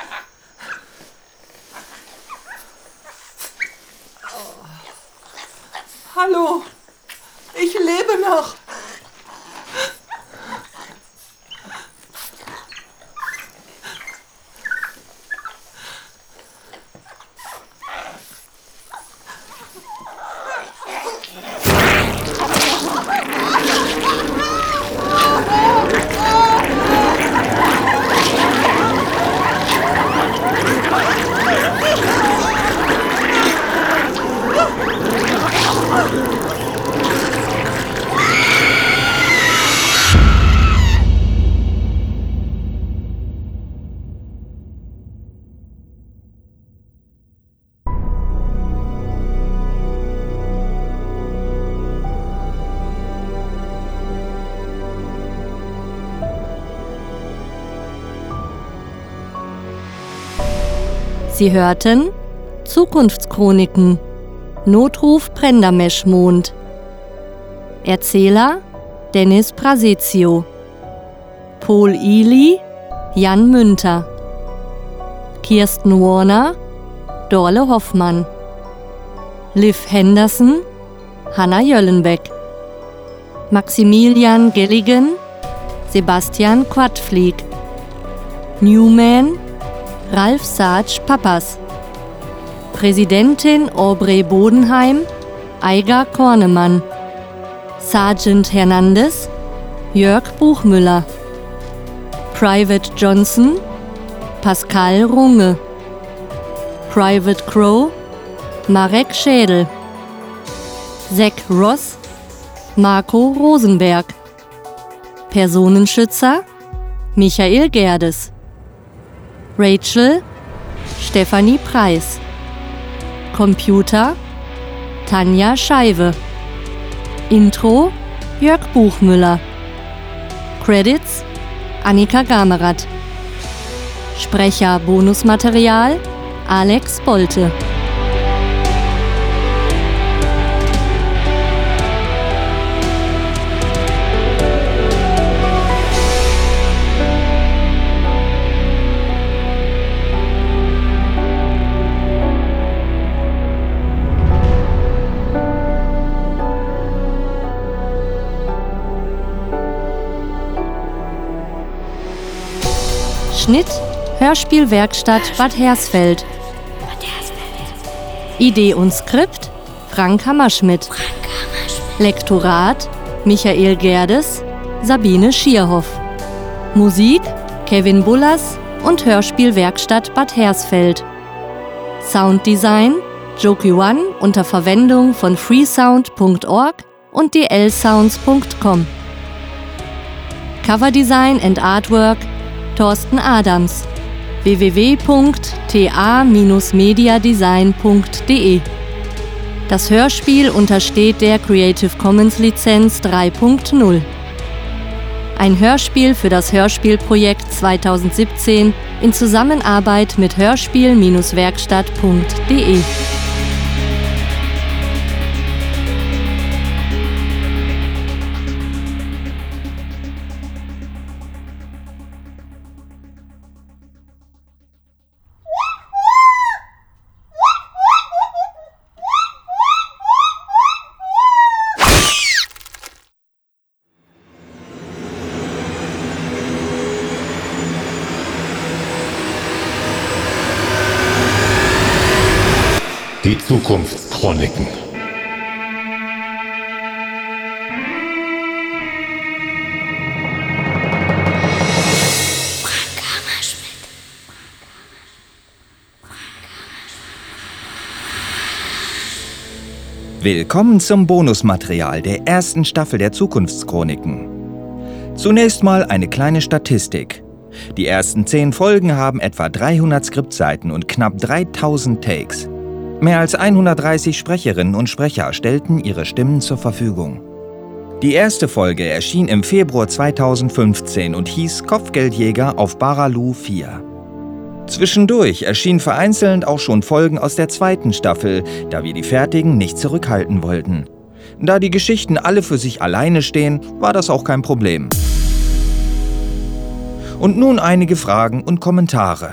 [SPEAKER 8] Oh. Hallo, ich lebe noch.
[SPEAKER 18] Sie hörten Zukunftschroniken, Notruf Prendermesh-Mond. Erzähler Dennis Brasezio. Paul Ely, Jan Münter. Kirsten Warner, Dorle Hoffmann. Liv Henderson, Hanna Jöllenbeck. Maximilian Gelligan, Sebastian Quadflieg. Newman, Ralf Sarge Pappas. Präsidentin Aubrey Bodenheim, Aiga Kornemann. Sergeant Hernandez, Jörg Buchmüller. Private Johnson, Pascal Runge. Private Crow, Marek Schädel. Zack Ross, Marco Rosenberg. Personenschützer, Michael Gerdes. Rachel, Stefanie Preis. Computer, Tanja Scheibe. Intro, Jörg Buchmüller. Credits, Annika Gamerath. Sprecher Bonusmaterial, Alex Bolte. Schnitt, Hörspielwerkstatt Bad Hersfeld. Idee und Skript, Frank Hammerschmidt. Lektorat Michael Gerdes, Sabine Schierhoff. Musik Kevin Bullas und Hörspielwerkstatt Bad Hersfeld. Sounddesign Joki One unter Verwendung von freesound punkt org und d l sounds punkt com. Coverdesign and Artwork Thorsten Adams. w w w punkt t a dash mediadesign punkt d e. Das Hörspiel untersteht der Creative Commons Lizenz drei punkt null. Ein Hörspiel für das Hörspielprojekt zweitausendsiebzehn in Zusammenarbeit mit hörspiel Bindestrich werkstatt punkt d e.
[SPEAKER 6] Die Zukunftschroniken.
[SPEAKER 19] Willkommen zum Bonusmaterial der ersten Staffel der Zukunftschroniken. Zunächst mal eine kleine Statistik. Die ersten zehn Folgen haben etwa dreihundert Skriptseiten und knapp dreitausend Takes. Mehr als hundertdreißig Sprecherinnen und Sprecher stellten ihre Stimmen zur Verfügung. Die erste Folge erschien im Februar zweitausendfünfzehn und hieß Kopfgeldjäger auf Baralu vier. Zwischendurch erschienen vereinzelt auch schon Folgen aus der zweiten Staffel, da wir die Fertigen nicht zurückhalten wollten. Da die Geschichten alle für sich alleine stehen, war das auch kein Problem. Und nun einige Fragen und Kommentare.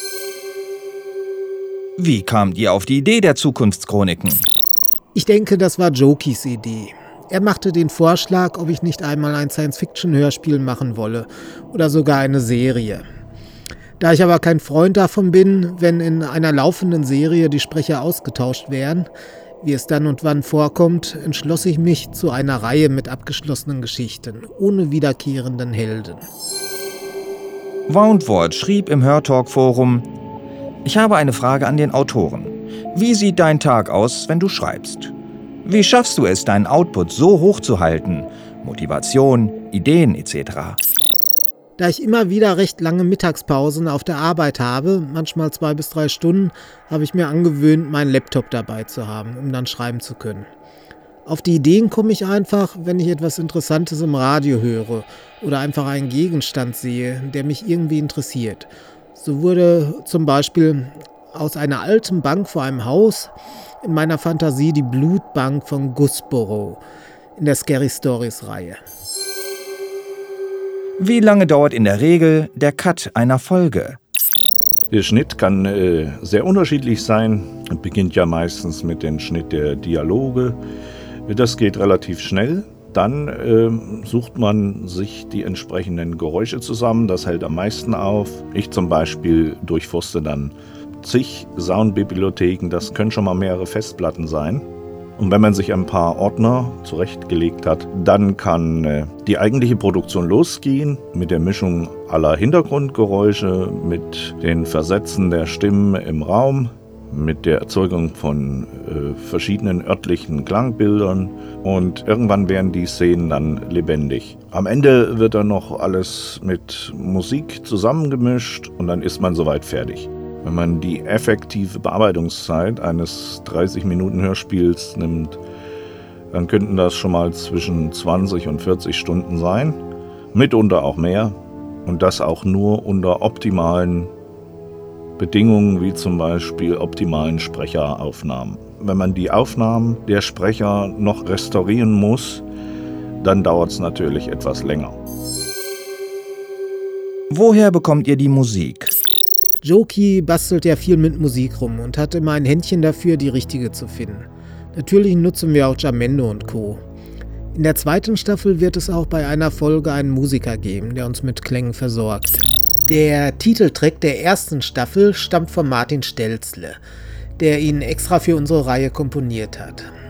[SPEAKER 19] Wie kamt ihr auf die Idee der Zukunftschroniken?
[SPEAKER 20] Ich denke, das war Jokis Idee. Er machte den Vorschlag, ob ich nicht einmal ein Science-Fiction-Hörspiel machen wolle oder sogar eine Serie. Da ich aber kein Freund davon bin, wenn in einer laufenden Serie die Sprecher ausgetauscht werden, wie es dann und wann vorkommt, entschloss ich mich zu einer Reihe mit abgeschlossenen Geschichten, ohne wiederkehrenden Helden.
[SPEAKER 19] Woundwort schrieb im Hörtalk-Forum: Ich habe eine Frage an den Autoren. Wie sieht dein Tag aus, wenn du schreibst? Wie schaffst du es, deinen Output so hoch zu halten? Motivation, Ideen et cetera.
[SPEAKER 20] Da ich immer wieder recht lange Mittagspausen auf der Arbeit habe, manchmal zwei bis drei Stunden, habe ich mir angewöhnt, meinen Laptop dabei zu haben, um dann schreiben zu können. Auf die Ideen komme ich einfach, wenn ich etwas Interessantes im Radio höre oder einfach einen Gegenstand sehe, der mich irgendwie interessiert. So wurde zum Beispiel aus einer alten Bank vor einem Haus in meiner Fantasie die Blutbank von Gussborough in der Scary Stories-Reihe.
[SPEAKER 19] Wie lange dauert in der Regel der Cut einer Folge?
[SPEAKER 21] Der Schnitt kann äh, sehr unterschiedlich sein. Es beginnt ja meistens mit dem Schnitt der Dialoge. Das geht relativ schnell. Dann äh, sucht man sich die entsprechenden Geräusche zusammen. Das hält am meisten auf. Ich zum Beispiel durchforste dann zig Soundbibliotheken. Das können schon mal mehrere Festplatten sein. Und wenn man sich ein paar Ordner zurechtgelegt hat, dann kann äh, die eigentliche Produktion losgehen mit der Mischung aller Hintergrundgeräusche, mit den Versetzen der Stimmen im Raum, mit der Erzeugung von äh, verschiedenen örtlichen Klangbildern, und irgendwann werden die Szenen dann lebendig. Am Ende wird dann noch alles mit Musik zusammengemischt und dann ist man soweit fertig. Wenn man die effektive Bearbeitungszeit eines dreißig Minuten Hörspiels nimmt, dann könnten das schon mal zwischen zwanzig und vierzig Stunden sein, mitunter auch mehr, und das auch nur unter optimalen Bedingungen, wie zum Beispiel optimalen Sprecheraufnahmen. Wenn man die Aufnahmen der Sprecher noch restaurieren muss, dann dauert es natürlich etwas länger.
[SPEAKER 19] Woher bekommt ihr die Musik?
[SPEAKER 20] Joki bastelt ja viel mit Musik rum und hat immer ein Händchen dafür, die richtige zu finden. Natürlich nutzen wir auch Jamendo und Co. In der zweiten Staffel wird es auch bei einer Folge einen Musiker geben, der uns mit Klängen versorgt. Der Titeltrack der ersten Staffel stammt von Martin Stelzle, der ihn extra für unsere Reihe komponiert hat.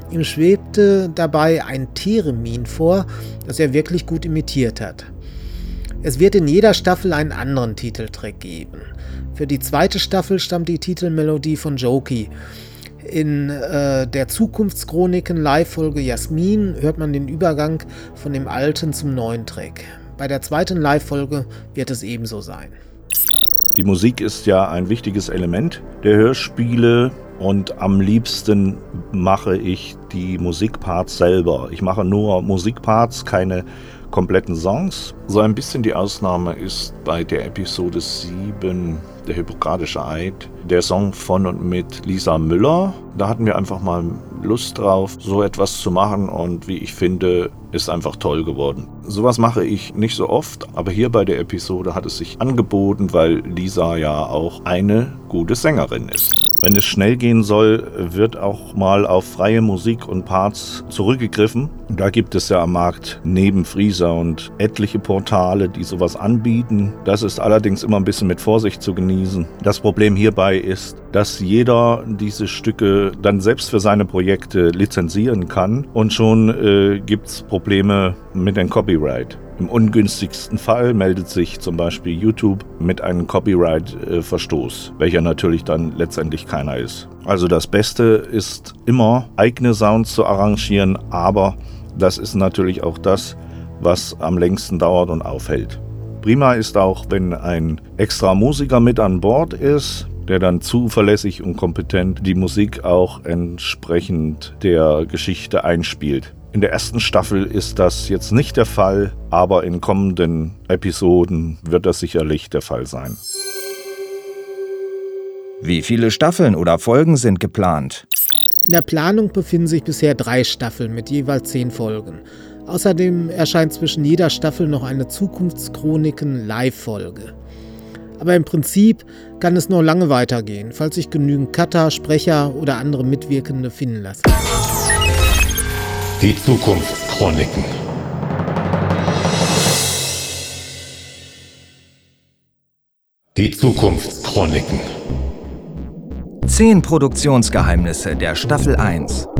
[SPEAKER 20] Ihm schwebte dabei ein Theremin vor, das er wirklich gut imitiert hat. Es wird in jeder Staffel einen anderen Titeltrack geben. Für die zweite Staffel stammt die Titelmelodie von Jokey. In äh, der Zukunftschroniken-Live-Folge Jasmin hört man den Übergang von dem alten zum neuen Track. Bei der zweiten Live-Folge wird es ebenso sein.
[SPEAKER 21] Die Musik ist ja ein wichtiges Element der Hörspiele und am liebsten mache ich die Musikparts selber. Ich mache nur Musikparts, keine kompletten Songs. So ein bisschen die Ausnahme ist bei der Episode sieben, der Hippokratische Eid, der Song von und mit Lisa Müller. Da hatten wir einfach mal Lust drauf, so etwas zu machen und wie ich finde, ist einfach toll geworden. Sowas mache ich nicht so oft, aber hier bei der Episode hat es sich angeboten, weil Lisa ja auch eine gute Sängerin ist. Wenn es schnell gehen soll, wird auch mal auf freie Musik und Parts zurückgegriffen. Da gibt es ja am Markt neben Freesound etliche Portale, die sowas anbieten. Das ist allerdings immer ein bisschen mit Vorsicht zu genießen. Das Problem hierbei ist, dass jeder diese Stücke dann selbst für seine Projekte lizenzieren kann und schon äh, gibt es Probleme mit dem Copyright. Im ungünstigsten Fall meldet sich zum Beispiel YouTube mit einem Copyright-Verstoß, welcher natürlich dann letztendlich keiner ist. Also das Beste ist immer, eigene Sounds zu arrangieren, aber das ist natürlich auch das, was am längsten dauert und aufhält. Prima ist auch, wenn ein extra Musiker mit an Bord ist, der dann zuverlässig und kompetent die Musik auch entsprechend der Geschichte einspielt. In der ersten Staffel ist das jetzt nicht der Fall, aber in kommenden Episoden wird das sicherlich der Fall sein.
[SPEAKER 19] Wie viele Staffeln oder Folgen sind geplant?
[SPEAKER 20] In der Planung befinden sich bisher drei Staffeln mit jeweils zehn Folgen. Außerdem erscheint zwischen jeder Staffel noch eine Zukunftschroniken-Live-Folge. Aber im Prinzip kann es noch lange weitergehen, falls sich genügend Cutter, Sprecher oder andere Mitwirkende finden lassen.
[SPEAKER 6] Die Zukunftschroniken. Die Zukunftschroniken.
[SPEAKER 19] Zehn Produktionsgeheimnisse der Staffel eins.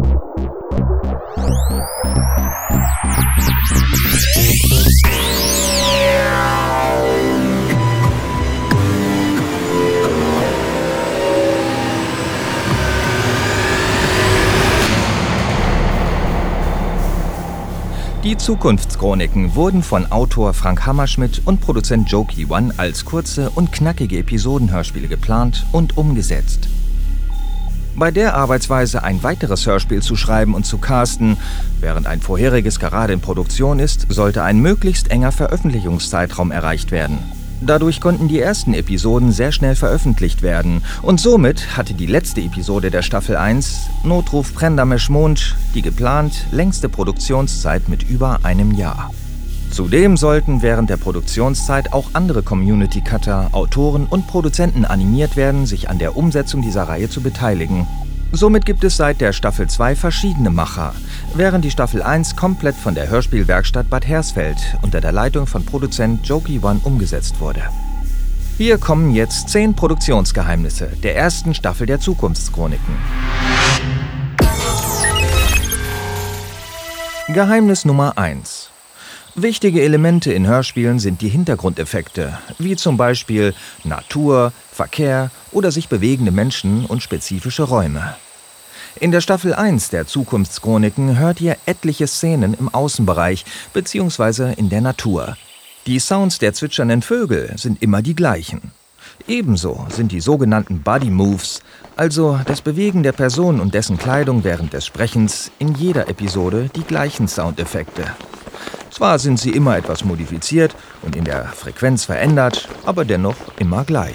[SPEAKER 19] Die Zukunftschroniken wurden von Autor Frank Hammerschmidt und Produzent Jokey One als kurze und knackige Episodenhörspiele geplant und umgesetzt. Bei der Arbeitsweise, ein weiteres Hörspiel zu schreiben und zu casten, während ein vorheriges gerade in Produktion ist, sollte ein möglichst enger Veröffentlichungszeitraum erreicht werden. Dadurch konnten die ersten Episoden sehr schnell veröffentlicht werden und somit hatte die letzte Episode der Staffel eins, Notruf Prendamesh Mond, die geplant längste Produktionszeit mit über einem Jahr. Zudem sollten während der Produktionszeit auch andere Community-Cutter, Autoren und Produzenten animiert werden, sich an der Umsetzung dieser Reihe zu beteiligen. Somit gibt es seit der Staffel zwei verschiedene Macher, während die Staffel eins komplett von der Hörspielwerkstatt Bad Hersfeld unter der Leitung von Produzent Jokey One umgesetzt wurde. Hier kommen jetzt zehn Produktionsgeheimnisse der ersten Staffel der Zukunftschroniken. Geheimnis Nummer eins. Wichtige Elemente in Hörspielen sind die Hintergrundeffekte, wie zum Beispiel Natur, Verkehr oder sich bewegende Menschen und spezifische Räume. In der Staffel eins der Zukunftschroniken hört ihr etliche Szenen im Außenbereich bzw. in der Natur. Die Sounds der zwitschernden Vögel sind immer die gleichen. Ebenso sind die sogenannten Body Moves, also das Bewegen der Person und dessen Kleidung während des Sprechens, in jeder Episode die gleichen Soundeffekte. Zwar sind sie immer etwas modifiziert und in der Frequenz verändert, aber dennoch immer gleich.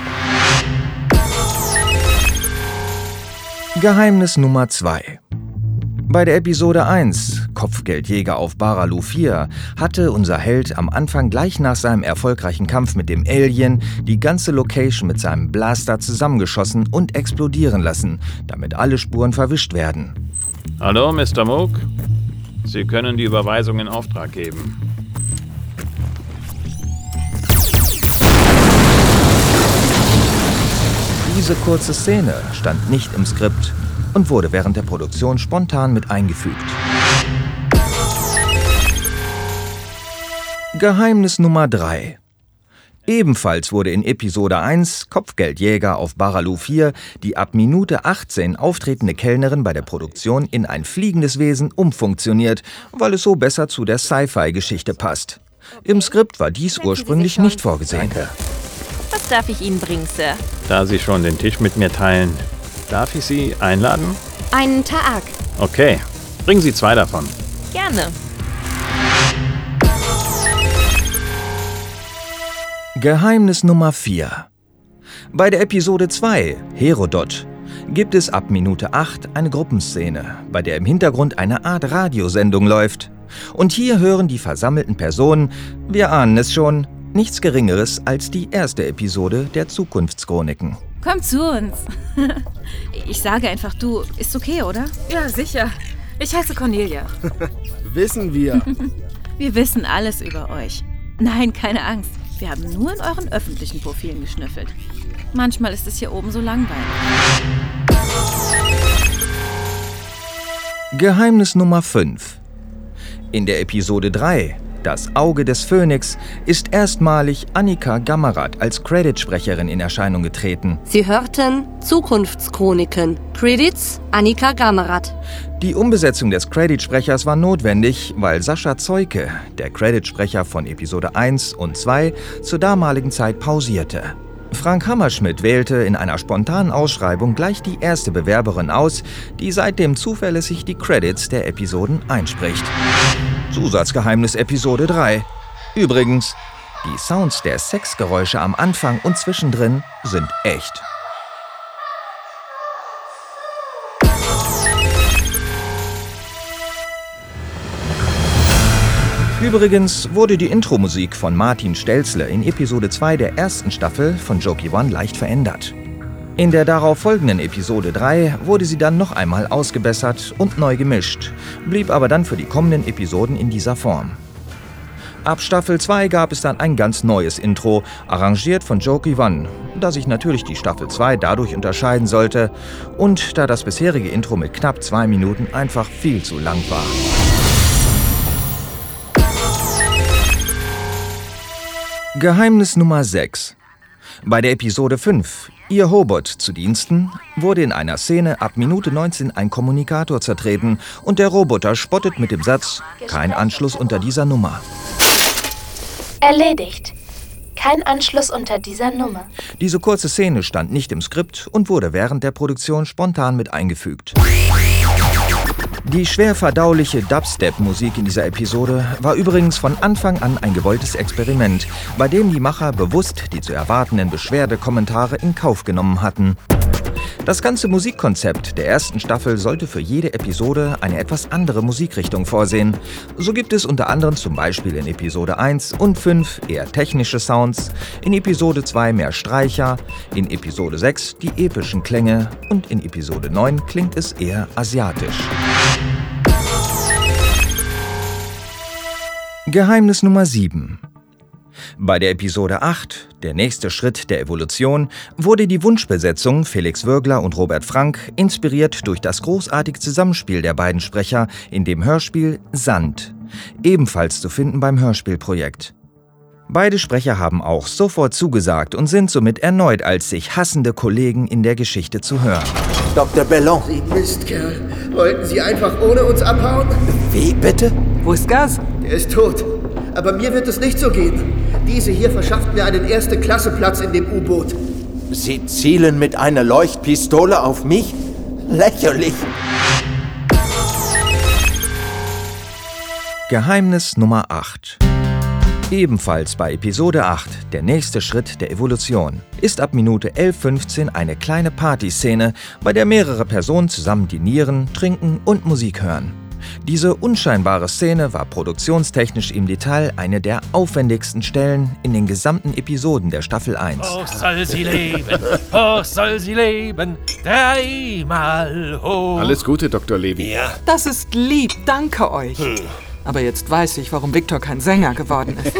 [SPEAKER 19] Geheimnis Nummer zwei. Bei der Episode eins, Kopfgeldjäger auf Baralu vier, hatte unser Held am Anfang gleich nach seinem erfolgreichen Kampf mit dem Alien die ganze Location mit seinem Blaster zusammengeschossen und explodieren lassen, damit alle Spuren verwischt werden.
[SPEAKER 11] Hallo, Mister Moog. Sie können die Überweisung in Auftrag geben.
[SPEAKER 19] Diese kurze Szene stand nicht im Skript und wurde während der Produktion spontan mit eingefügt. Geheimnis Nummer drei. Ebenfalls wurde in Episode eins Kopfgeldjäger auf Baralu vier die ab Minute achtzehn auftretende Kellnerin bei der Produktion in ein fliegendes Wesen umfunktioniert, weil es so besser zu der Sci-Fi-Geschichte passt. Im Skript war dies ursprünglich nicht vorgesehen.
[SPEAKER 11] Danke.
[SPEAKER 4] Was darf ich Ihnen bringen, Sir?
[SPEAKER 11] Da Sie schon den Tisch mit mir teilen, darf ich Sie einladen?
[SPEAKER 4] Einen Taak.
[SPEAKER 11] Okay, bringen Sie zwei davon.
[SPEAKER 4] Gerne.
[SPEAKER 19] Geheimnis Nummer vier. Bei der Episode zwei, Herodot, gibt es ab Minute acht eine Gruppenszene, bei der im Hintergrund eine Art Radiosendung läuft. Und hier hören die versammelten Personen, wir ahnen es schon, nichts Geringeres als die erste Episode der Zukunftschroniken.
[SPEAKER 4] Komm zu uns. Ich sage einfach du, ist okay, oder?
[SPEAKER 5] Ja, sicher. Ich heiße Cornelia.
[SPEAKER 22] Wissen wir.
[SPEAKER 4] Wir wissen alles über euch. Nein, keine Angst. Wir haben nur in euren öffentlichen Profilen geschnüffelt. Manchmal ist es hier oben so langweilig.
[SPEAKER 19] Geheimnis Nummer fünf. In der Episode drei, Das Auge des Phönix, ist erstmalig Annika Gammerath als Creditsprecherin in Erscheinung getreten.
[SPEAKER 18] Sie hörten Zukunftschroniken. Credits Annika Gammerath.
[SPEAKER 19] Die Umbesetzung des Creditsprechers war notwendig, weil Sascha Zeuke, der Creditsprecher von Episode eins und zwei, zur damaligen Zeit pausierte. Frank Hammerschmidt wählte in einer spontanen Ausschreibung gleich die erste Bewerberin aus, die seitdem zuverlässig die Credits der Episoden einspricht. Zusatzgeheimnis Episode drei. Übrigens, die Sounds der Sexgeräusche am Anfang und zwischendrin sind echt. Übrigens wurde die Intro-Musik von Martin Stelzle in Episode zwei der ersten Staffel von Jokie One leicht verändert. In der darauf folgenden Episode drei wurde sie dann noch einmal ausgebessert und neu gemischt, blieb aber dann für die kommenden Episoden in dieser Form. Ab Staffel zwei gab es dann ein ganz neues Intro, arrangiert von Jokie One, da sich natürlich die Staffel zwei dadurch unterscheiden sollte und da das bisherige Intro mit knapp zwei Minuten einfach viel zu lang war. Geheimnis Nummer sechs. Bei der Episode fünf, Ihr Hobot zu Diensten, wurde in einer Szene ab Minute neunzehn ein Kommunikator zertreten und der Roboter spottet mit dem Satz, kein Anschluss unter dieser Nummer.
[SPEAKER 9] Erledigt. Kein Anschluss unter dieser Nummer.
[SPEAKER 19] Diese kurze Szene stand nicht im Skript und wurde während der Produktion spontan mit eingefügt. Die schwer verdauliche Dubstep-Musik in dieser Episode war übrigens von Anfang an ein gewolltes Experiment, bei dem die Macher bewusst die zu erwartenden Beschwerdekommentare in Kauf genommen hatten. Das ganze Musikkonzept der ersten Staffel sollte für jede Episode eine etwas andere Musikrichtung vorsehen. So gibt es unter anderem zum Beispiel in Episode eins und fünf eher technische Sounds, in Episode zwei mehr Streicher, in Episode sechs die epischen Klänge und in Episode neun klingt es eher asiatisch. Geheimnis Nummer sieben. Bei der Episode acht, der nächste Schritt der Evolution, wurde die Wunschbesetzung Felix Würgler und Robert Frank inspiriert durch das großartige Zusammenspiel der beiden Sprecher in dem Hörspiel Sand, ebenfalls zu finden beim Hörspielprojekt. Beide Sprecher haben auch sofort zugesagt und sind somit erneut als sich hassende Kollegen in der Geschichte zu hören.
[SPEAKER 23] Doktor Bellon. Sie Mistkerl. Wollten Sie einfach ohne uns abhauen?
[SPEAKER 8] Wie, bitte? Wo ist Gas?
[SPEAKER 23] Er ist tot. Aber mir wird es nicht so gehen. Diese hier verschafft mir einen Erste-Klasse-Platz in dem U-Boot. Sie zielen mit einer Leuchtpistole auf mich? Lächerlich.
[SPEAKER 19] Geheimnis Nummer acht. Ebenfalls bei Episode acht, der nächste Schritt der Evolution, ist ab Minute elf fünfzehn eine kleine Partyszene, bei der mehrere Personen zusammen dinieren, trinken und Musik hören. Diese unscheinbare Szene war produktionstechnisch im Detail eine der aufwendigsten Stellen in den gesamten Episoden der Staffel eins.
[SPEAKER 24] Hoch soll sie leben, hoch soll sie leben, dreimal hoch.
[SPEAKER 22] Alles Gute, Doktor Levy.
[SPEAKER 24] Ja.
[SPEAKER 8] Das ist lieb, danke euch.
[SPEAKER 24] Hm.
[SPEAKER 8] Aber jetzt weiß ich, warum Victor kein Sänger geworden ist.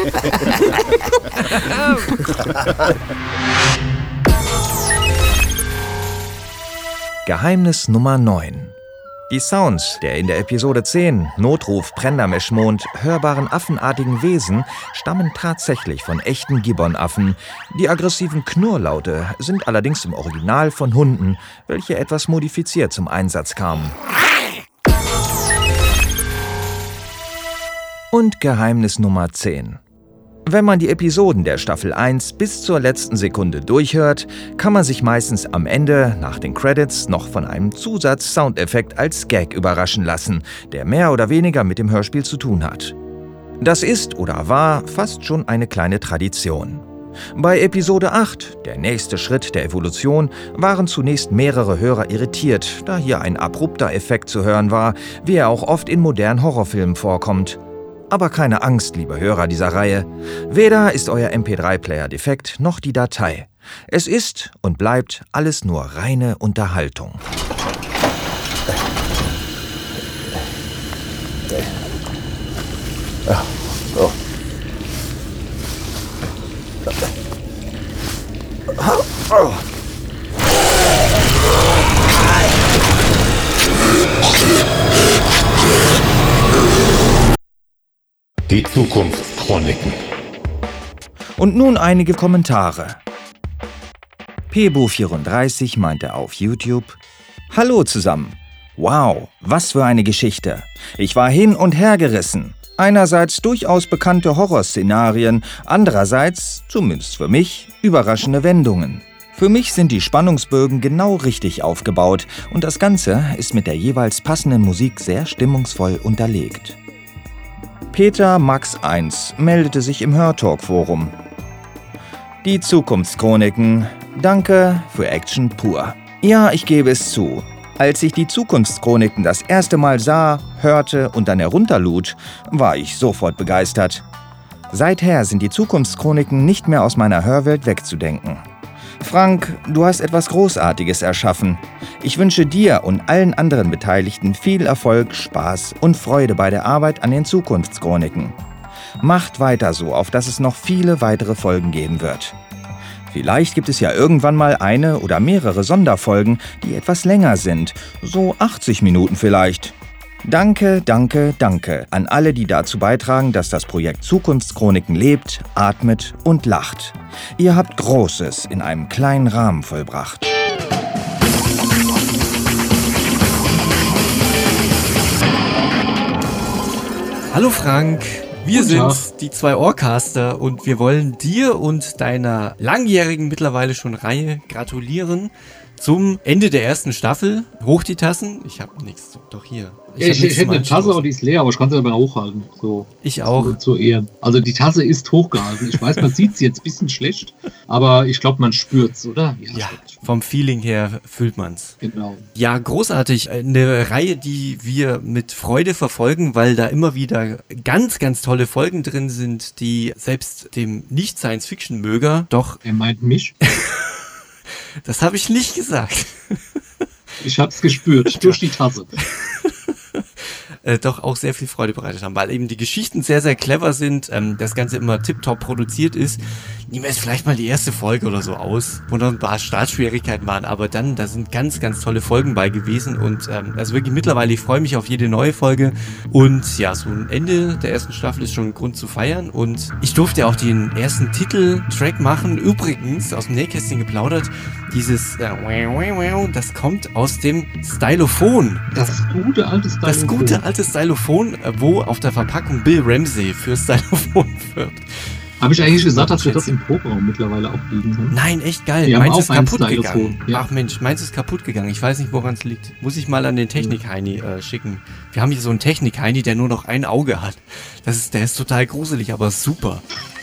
[SPEAKER 19] Geheimnis Nummer neun. Die Sounds der in der Episode zehn Notruf Prendermeschmond hörbaren affenartigen Wesen stammen tatsächlich von echten Gibbonaffen. Die aggressiven Knurrlaute sind allerdings im Original von Hunden, welche etwas modifiziert zum Einsatz kamen. Und Geheimnis Nummer zehn. Wenn man die Episoden der Staffel eins bis zur letzten Sekunde durchhört, kann man sich meistens am Ende, nach den Credits, noch von einem Zusatz-Soundeffekt als Gag überraschen lassen, der mehr oder weniger mit dem Hörspiel zu tun hat. Das ist oder war fast schon eine kleine Tradition. Bei Episode acht, der nächste Schritt der Evolution, waren zunächst mehrere Hörer irritiert, da hier ein abrupter Effekt zu hören war, wie er auch oft in modernen Horrorfilmen vorkommt. Aber keine Angst, liebe Hörer dieser Reihe. Weder ist euer M P drei Player defekt, noch die Datei. Es ist und bleibt alles nur reine Unterhaltung.
[SPEAKER 23] Oh. Oh.
[SPEAKER 6] Die Zukunftschroniken.
[SPEAKER 19] Und nun einige Kommentare. Pebo vierunddreißig meinte auf YouTube: Hallo zusammen. Wow, was für eine Geschichte. Ich war hin und her gerissen. Einerseits durchaus bekannte Horrorszenarien, andererseits, zumindest für mich, überraschende Wendungen. Für mich sind die Spannungsbögen genau richtig aufgebaut und das Ganze ist mit der jeweils passenden Musik sehr stimmungsvoll unterlegt. Peter Max eins meldete sich im Hörtalk-Forum. Die Zukunftschroniken. Danke für Action pur. Ja, ich gebe es zu. Als ich die Zukunftschroniken das erste Mal sah, hörte und dann herunterlud, war ich sofort begeistert. Seither sind die Zukunftschroniken nicht mehr aus meiner Hörwelt wegzudenken. Frank, du hast etwas Großartiges erschaffen. Ich wünsche dir und allen anderen Beteiligten viel Erfolg, Spaß und Freude bei der Arbeit an den Zukunftschroniken. Macht weiter so, auf dass es noch viele weitere Folgen geben wird. Vielleicht gibt es ja irgendwann mal eine oder mehrere Sonderfolgen, die etwas länger sind, so achtzig Minuten vielleicht. Danke, danke, danke an alle, die dazu beitragen, dass das Projekt Zukunftschroniken lebt, atmet und lacht. Ihr habt Großes in einem kleinen Rahmen vollbracht.
[SPEAKER 2] Hallo Frank, wir
[SPEAKER 10] Guten
[SPEAKER 2] sind
[SPEAKER 10] Tag.
[SPEAKER 2] die zwei Ohrcaster und wir wollen dir und deiner langjährigen mittlerweile schon Reihe gratulieren zum Ende der ersten Staffel. Hoch die Tassen. Ich habe nichts. Doch hier.
[SPEAKER 10] Ich, ja, ich, ich hätte eine Tasse, aber die ist leer, aber ich kann sie aber hochhalten. So,
[SPEAKER 2] ich auch.
[SPEAKER 10] Zu, zu Ehren. Also die Tasse ist hochgehalten. Ich weiß, man sieht sie jetzt ein bisschen schlecht, aber ich glaube, man spürt es, oder?
[SPEAKER 2] Ja, ja, vom Feeling her fühlt man es.
[SPEAKER 10] Genau.
[SPEAKER 2] Ja, großartig. Eine Reihe, die wir mit Freude verfolgen, weil da immer wieder ganz, ganz tolle Folgen drin sind, die selbst dem Nicht-Science-Fiction-Möger doch...
[SPEAKER 10] Er meint mich?
[SPEAKER 2] Das habe ich nicht gesagt.
[SPEAKER 10] Ich habe es gespürt, durch die Tasse.
[SPEAKER 2] Äh, doch auch sehr viel Freude bereitet haben, weil eben die Geschichten sehr, sehr clever sind, ähm, das Ganze immer tiptop produziert ist. Nehmen wir jetzt vielleicht mal die erste Folge oder so aus, wo noch ein paar Startschwierigkeiten waren, aber dann, da sind ganz, ganz tolle Folgen bei gewesen und ähm, also wirklich mittlerweile, ich freue mich auf jede neue Folge und ja, so ein Ende der ersten Staffel ist schon ein Grund zu feiern und ich durfte auch den ersten Titeltrack machen, übrigens aus dem Nähkästchen geplaudert, dieses äh, das kommt aus dem Stylophon.
[SPEAKER 10] Das gute alte Stylophon.
[SPEAKER 2] Das gute alte Stylophon, wo auf der Verpackung Bill Ramsey für Stylophon wirbt.
[SPEAKER 10] Habe ich eigentlich gesagt, dass wir das im Proberaum mittlerweile auch liegen haben?
[SPEAKER 2] Nein, echt geil.
[SPEAKER 10] Wir
[SPEAKER 2] meins
[SPEAKER 10] haben
[SPEAKER 2] ist
[SPEAKER 10] auch ein
[SPEAKER 2] kaputt
[SPEAKER 10] Stylophon.
[SPEAKER 2] gegangen.
[SPEAKER 10] Ja.
[SPEAKER 2] Ach Mensch, meins ist kaputt gegangen. Ich weiß nicht, woran es liegt. Muss ich mal an den Technik-Heini äh, schicken. Wir haben hier so einen Technik-Heini, der nur noch ein Auge hat. Das ist, der ist total gruselig, aber super.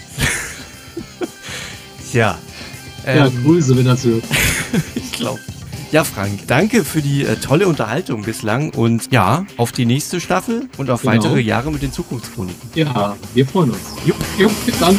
[SPEAKER 2] ja. Ähm,
[SPEAKER 10] Ja, Grüße, wenn das hört.
[SPEAKER 2] ich glaube. Ja, Frank, danke für die äh, tolle Unterhaltung bislang und ja, auf die nächste Staffel und auf
[SPEAKER 10] Genau.
[SPEAKER 2] weitere Jahre mit den Zukunftschroniken.
[SPEAKER 10] Ja, wir freuen uns.
[SPEAKER 2] Jupp.
[SPEAKER 10] Jupp, bis dann.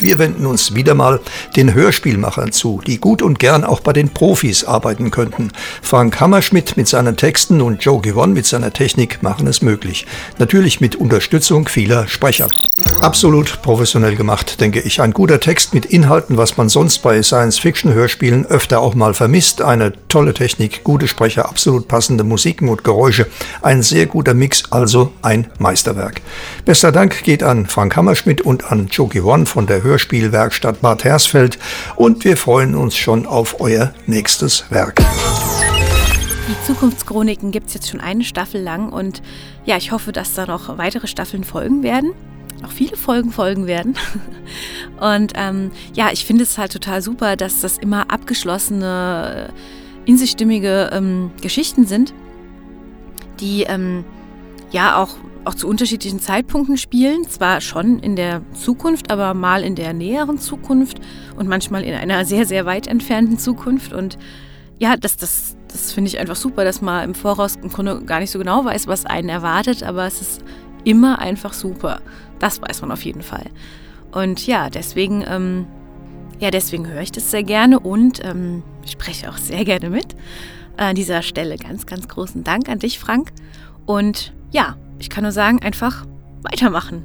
[SPEAKER 12] wir wenden uns wieder mal den Hörspielmachern zu, die gut und gern auch bei den Profis arbeiten könnten. Frank Hammerschmidt mit seinen Texten und Joe Gibbon mit seiner Technik machen es möglich. Natürlich mit Unterstützung vieler Sprecher. Absolut professionell gemacht, denke ich. Ein guter Text mit Inhalten, was man sonst bei Science-Fiction-Hörspielen öfter auch mal vermisst. Eine tolle Technik, gute Sprecher, absolut passende Musiken und Geräusche. Ein sehr guter Mix, also ein Meisterwerk. Bester Dank geht an Frank Hammerschmidt und an Joe Gibbon von der Hörspielwerkstatt Bad Hersfeld. Und wir freuen uns schon auf euer nächstes Werk.
[SPEAKER 4] Die Zukunftschroniken gibt es jetzt schon eine Staffel lang und ja, ich hoffe, dass da noch weitere Staffeln folgen werden. Noch viele Folgen folgen werden. Und ähm, ja, ich finde es halt total super, dass das immer abgeschlossene, in sich stimmige ähm, Geschichten sind, die ähm, ja auch, auch zu unterschiedlichen Zeitpunkten spielen. Zwar schon in der Zukunft, aber mal in der näheren Zukunft und manchmal in einer sehr, sehr weit entfernten Zukunft. Und ja, das, das, das finde ich einfach super, dass man im Voraus im Grunde gar nicht so genau weiß, was einen erwartet, aber es ist immer einfach super. Das weiß man auf jeden Fall. Und ja, deswegen, ähm, ja, deswegen höre ich das sehr gerne und ähm, spreche auch sehr gerne mit. An dieser Stelle ganz, ganz großen Dank an dich, Frank. Und ja, ich kann nur sagen, einfach weitermachen.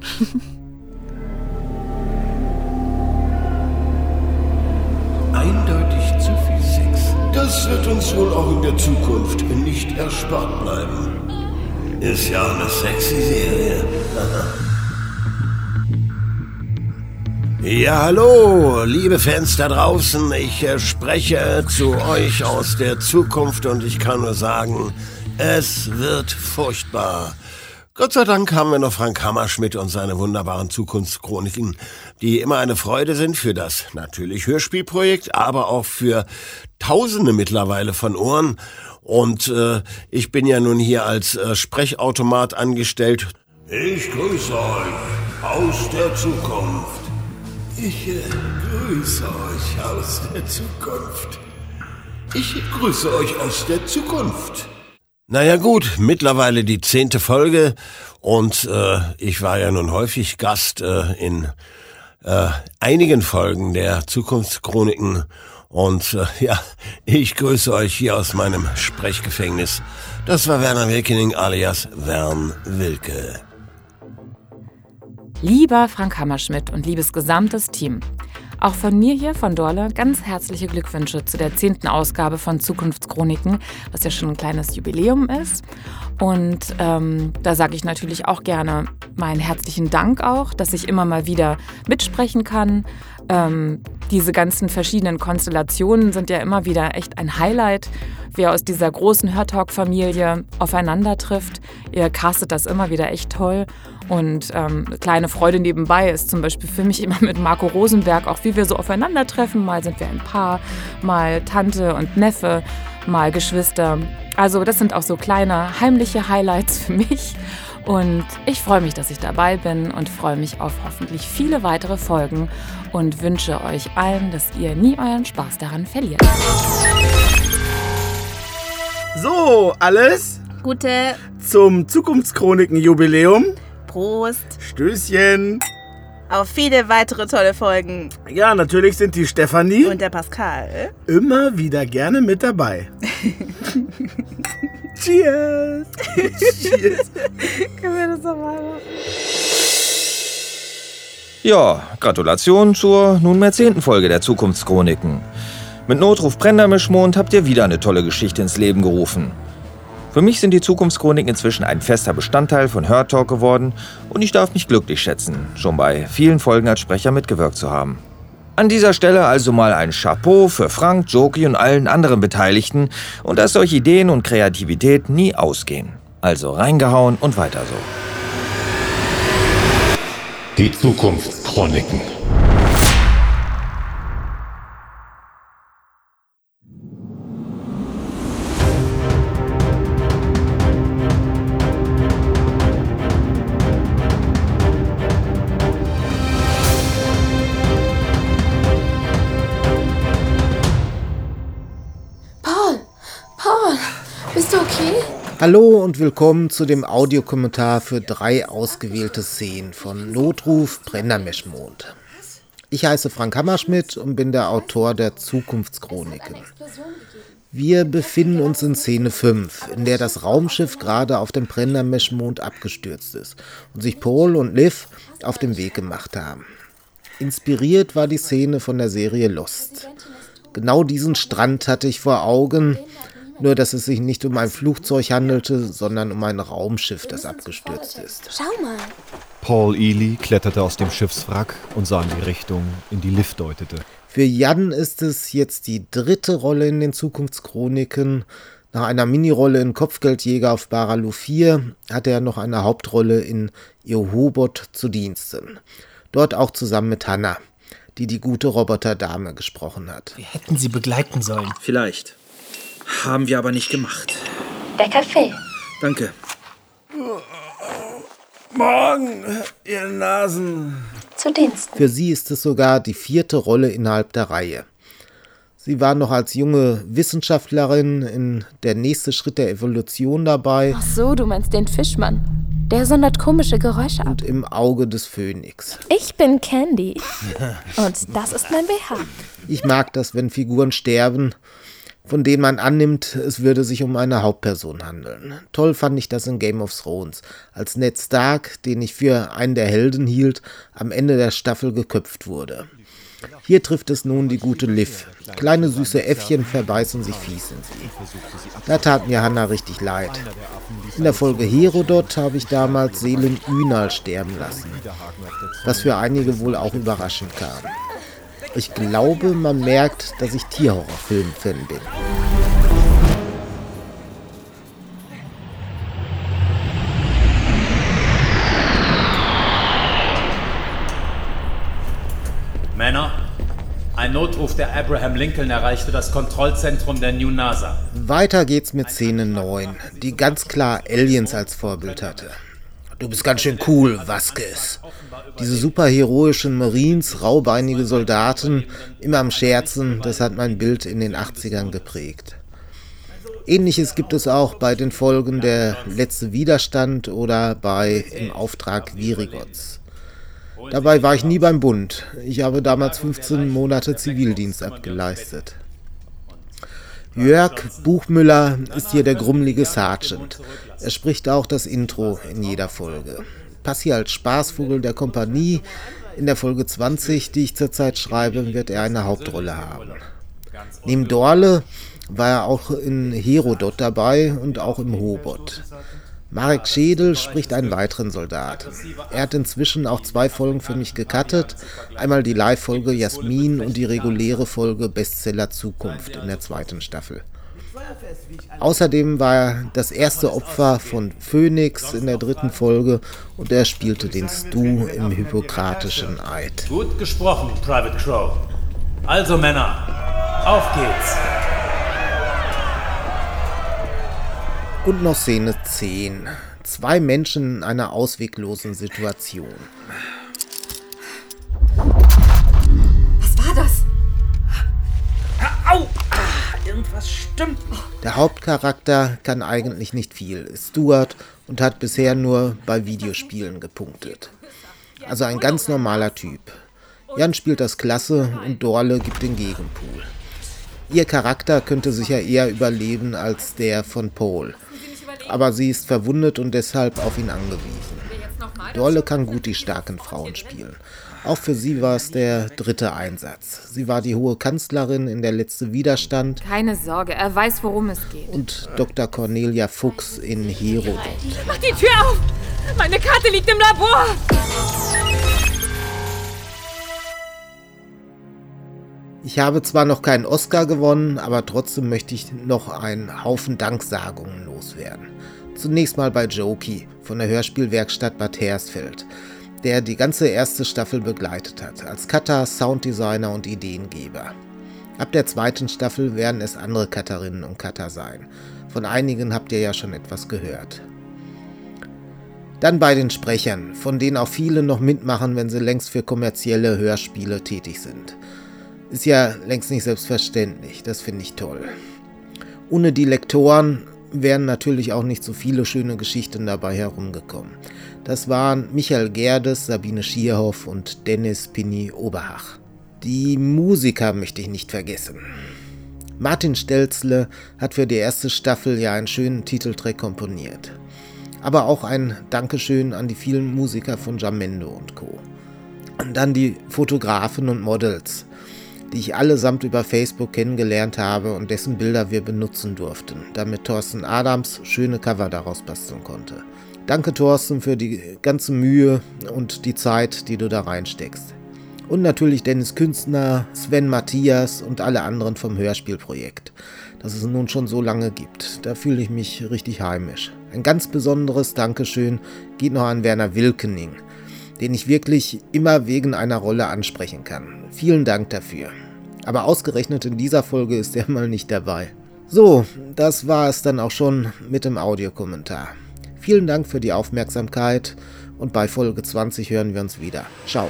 [SPEAKER 13] Eindeutig zu viel Sex. Das wird uns wohl auch in der Zukunft nicht erspart bleiben. Ist ja auch eine sexy Serie. Ja, hallo, liebe Fans da draußen. Ich äh, spreche zu euch aus der Zukunft und ich kann nur sagen, es wird furchtbar. Gott sei Dank haben wir noch Frank Hammerschmidt und seine wunderbaren Zukunftschroniken, die immer eine Freude sind für das natürlich Hörspielprojekt, aber auch für Tausende mittlerweile von Ohren. Und äh, ich bin ja nun hier als äh, Sprechautomat angestellt. Ich grüße euch aus der Zukunft. Ich äh, grüße euch aus der Zukunft. Ich grüße euch aus der Zukunft. Naja gut, mittlerweile die zehnte Folge und äh, ich war ja nun häufig Gast äh, in äh, einigen Folgen der Zukunftschroniken und äh, ja, ich grüße euch hier aus meinem Sprechgefängnis. Das war Werner Wilkening alias Wern Wilke.
[SPEAKER 5] Lieber Frank Hammerschmidt und liebes gesamtes Team, auch von mir hier, von Dorle, ganz herzliche Glückwünsche zu der zehnten Ausgabe von Zukunftschroniken, was ja schon ein kleines Jubiläum ist. Und ähm, da sage ich natürlich auch gerne meinen herzlichen Dank auch, dass ich immer mal wieder mitsprechen kann. Ähm, diese ganzen verschiedenen Konstellationen sind ja immer wieder echt ein Highlight, wer aus dieser großen Hörtalk-Familie aufeinander trifft. Ihr castet das immer wieder echt toll. Und ähm, eine kleine Freude nebenbei ist zum Beispiel für mich immer mit Marco Rosenberg, auch wie wir so aufeinandertreffen. Mal sind wir ein Paar, mal Tante und Neffe, mal Geschwister. Also das sind auch so kleine heimliche Highlights für mich. Und ich freue mich, dass ich dabei bin und freue mich auf hoffentlich viele weitere Folgen und wünsche euch allen, dass ihr nie euren Spaß daran verliert.
[SPEAKER 22] So, alles
[SPEAKER 9] Gute.
[SPEAKER 22] Zum Zukunftschroniken-Jubiläum.
[SPEAKER 9] Prost.
[SPEAKER 22] Stößchen.
[SPEAKER 9] Auf viele weitere tolle Folgen.
[SPEAKER 22] Ja, natürlich sind die Stefanie
[SPEAKER 9] und der Pascal
[SPEAKER 22] immer wieder gerne mit dabei. Cheers.
[SPEAKER 9] Cheers. Können wir das nochmal machen?
[SPEAKER 19] Ja, Gratulation zur nunmehr zehnten Folge der Zukunftschroniken. Mit Notruf Brennermischmond habt ihr wieder eine tolle Geschichte ins Leben gerufen. Für mich sind die Zukunftschroniken inzwischen ein fester Bestandteil von Hörtalk geworden und ich darf mich glücklich schätzen, schon bei vielen Folgen als Sprecher mitgewirkt zu haben. An dieser Stelle also mal ein Chapeau für Frank, Joki und allen anderen Beteiligten und dass solche Ideen und Kreativität nie ausgehen. Also reingehauen und weiter so.
[SPEAKER 6] Die Zukunftschroniken.
[SPEAKER 14] Bist du okay?
[SPEAKER 20] Hallo und willkommen zu dem Audiokommentar für drei ausgewählte Szenen von Notruf Brennermischmond. Ich heiße Frank Hammerschmidt und bin der Autor der Zukunftschroniken. Wir befinden uns in Szene fünf, in der das Raumschiff gerade auf dem Prendermesh-Mond abgestürzt ist und sich Paul und Liv auf den Weg gemacht haben. Inspiriert war die Szene von der Serie Lost. Genau diesen Strand hatte ich vor Augen, nur dass es sich nicht um ein Flugzeug handelte, sondern um ein Raumschiff, das abgestürzt ist.
[SPEAKER 9] Schau mal.
[SPEAKER 7] Paul Ely kletterte aus dem Schiffswrack und sah in die Richtung, in die Liv deutete.
[SPEAKER 20] Für Jan ist es jetzt die dritte Rolle in den Zukunftschroniken. Nach einer Minirolle in Kopfgeldjäger auf Baralu vier hatte er noch eine Hauptrolle in Jehobot zu Diensten. Dort auch zusammen mit Hannah, die die gute Roboterdame gesprochen hat.
[SPEAKER 3] Wir hätten sie begleiten sollen.
[SPEAKER 16] Vielleicht. Haben wir aber nicht gemacht.
[SPEAKER 9] Der Kaffee.
[SPEAKER 16] Danke.
[SPEAKER 22] Morgen, ihr Nasen.
[SPEAKER 9] Zu Diensten.
[SPEAKER 20] Für sie ist es sogar die vierte Rolle innerhalb der Reihe. Sie war noch als junge Wissenschaftlerin in Der nächste Schritt der Evolution dabei.
[SPEAKER 14] Ach so, du meinst den Fischmann. Der sondert komische Geräusche ab.
[SPEAKER 20] Und Im Auge des Phönix.
[SPEAKER 14] Ich bin Candy. Und das ist mein B H.
[SPEAKER 20] Ich mag das, wenn Figuren sterben, von denen man annimmt, es würde sich um eine Hauptperson handeln. Toll fand ich das in Game of Thrones, als Ned Stark, den ich für einen der Helden hielt, am Ende der Staffel geköpft wurde. Hier trifft es nun die gute Liv. Kleine süße Äffchen verbeißen sich fies in sie. Da tat mir Hannah richtig leid. In der Folge Herodot habe ich damals Selen Ünal sterben lassen, was für einige wohl auch überraschend kam. Ich glaube, man merkt, dass ich Tierhorrorfilm-Fan bin.
[SPEAKER 15] Männer, ein Notruf der Abraham Lincoln erreichte das Kontrollzentrum der New NASA.
[SPEAKER 20] Weiter geht's mit Szene neun, die ganz klar Aliens als Vorbild hatte. Du bist ganz schön cool, Vasquez. Diese superheroischen Marines, raubeinige Soldaten, immer am Scherzen, das hat mein Bild in den achtzigern geprägt. Ähnliches gibt es auch bei den Folgen Der letzte Widerstand oder bei Im Auftrag Virigots. Dabei war ich nie beim Bund. Ich habe damals fünfzehn Monate Zivildienst abgeleistet. Jörg Buchmüller ist hier der grummelige Sergeant. Er spricht auch das Intro in jeder Folge. Pass hier als Spaßvogel der Kompanie. In der Folge zwanzig, die ich zurzeit schreibe, wird er eine Hauptrolle haben. Neben Dorle war er auch in Herodot dabei und auch im Hobot. Marek Schädel spricht einen weiteren Soldaten. Er hat inzwischen auch zwei Folgen für mich gecuttet. Einmal die Live-Folge Jasmin und die reguläre Folge Bestseller Zukunft in der zweiten Staffel. Außerdem war er das erste Opfer von Phoenix in der dritten Folge und er spielte den Stu im Hippokratischen Eid.
[SPEAKER 15] Gut gesprochen, Private Crow. Also Männer, auf geht's.
[SPEAKER 20] Und noch Szene zehn. Zwei Menschen in einer ausweglosen Situation.
[SPEAKER 14] Was war das?
[SPEAKER 16] Au! Ah, irgendwas stimmt nicht.
[SPEAKER 20] Der Hauptcharakter kann eigentlich nicht viel, ist Stuart und hat bisher nur bei Videospielen gepunktet. Also ein ganz normaler Typ. Jan spielt das klasse und Dorle gibt den Gegenpool. Ihr Charakter könnte sicher eher überleben als der von Paul. Aber sie ist verwundet und deshalb auf ihn angewiesen. Dorle kann gut die starken Frauen spielen. Auch für sie war es der dritte Einsatz. Sie war die hohe Kanzlerin in Der letzte Widerstand.
[SPEAKER 5] Keine Sorge, er weiß, worum es geht.
[SPEAKER 20] Und Doktor Cornelia Fuchs in Herodot.
[SPEAKER 14] Mach die Tür auf! Meine Karte liegt im Labor!
[SPEAKER 20] Ich habe zwar noch keinen Oscar gewonnen, aber trotzdem möchte ich noch einen Haufen Danksagungen loswerden. Zunächst mal bei Jokey von der Hörspielwerkstatt Bad Hersfeld, der die ganze erste Staffel begleitet hat, als Cutter, Sounddesigner und Ideengeber. Ab der zweiten Staffel werden es andere Cutterinnen und Cutter sein. Von einigen habt ihr ja schon etwas gehört. Dann bei den Sprechern, von denen auch viele noch mitmachen, wenn sie längst für kommerzielle Hörspiele tätig sind. Ist ja längst nicht selbstverständlich, das finde ich toll. Ohne die Lektoren wären natürlich auch nicht so viele schöne Geschichten dabei herumgekommen. Das waren Michael Gerdes, Sabine Schierhoff und Dennis Pini Oberhach. Die Musiker möchte ich nicht vergessen. Martin Stelzle hat für die erste Staffel ja einen schönen Titeltrack komponiert. Aber auch ein Dankeschön an die vielen Musiker von Jamendo und Co. Und dann die Fotografen und Models, die ich allesamt über Facebook kennengelernt habe und dessen Bilder wir benutzen durften, damit Thorsten Adams schöne Cover daraus basteln konnte. Danke, Thorsten, für die ganze Mühe und die Zeit, die du da reinsteckst. Und natürlich Dennis Künstner, Sven Matthias und alle anderen vom Hörspielprojekt, das es nun schon so lange gibt. Da fühle ich mich richtig heimisch. Ein ganz besonderes Dankeschön geht noch an Werner Wilkening, den ich wirklich immer wegen einer Rolle ansprechen kann. Vielen Dank dafür. Aber ausgerechnet in dieser Folge ist er mal nicht dabei. So, das war es dann auch schon mit dem Audiokommentar. Vielen Dank für die Aufmerksamkeit und bei Folge zwanzig hören wir uns wieder. Ciao.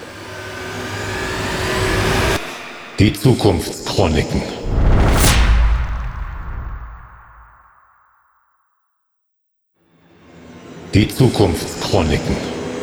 [SPEAKER 6] Die Zukunftschroniken. Die Zukunftschroniken.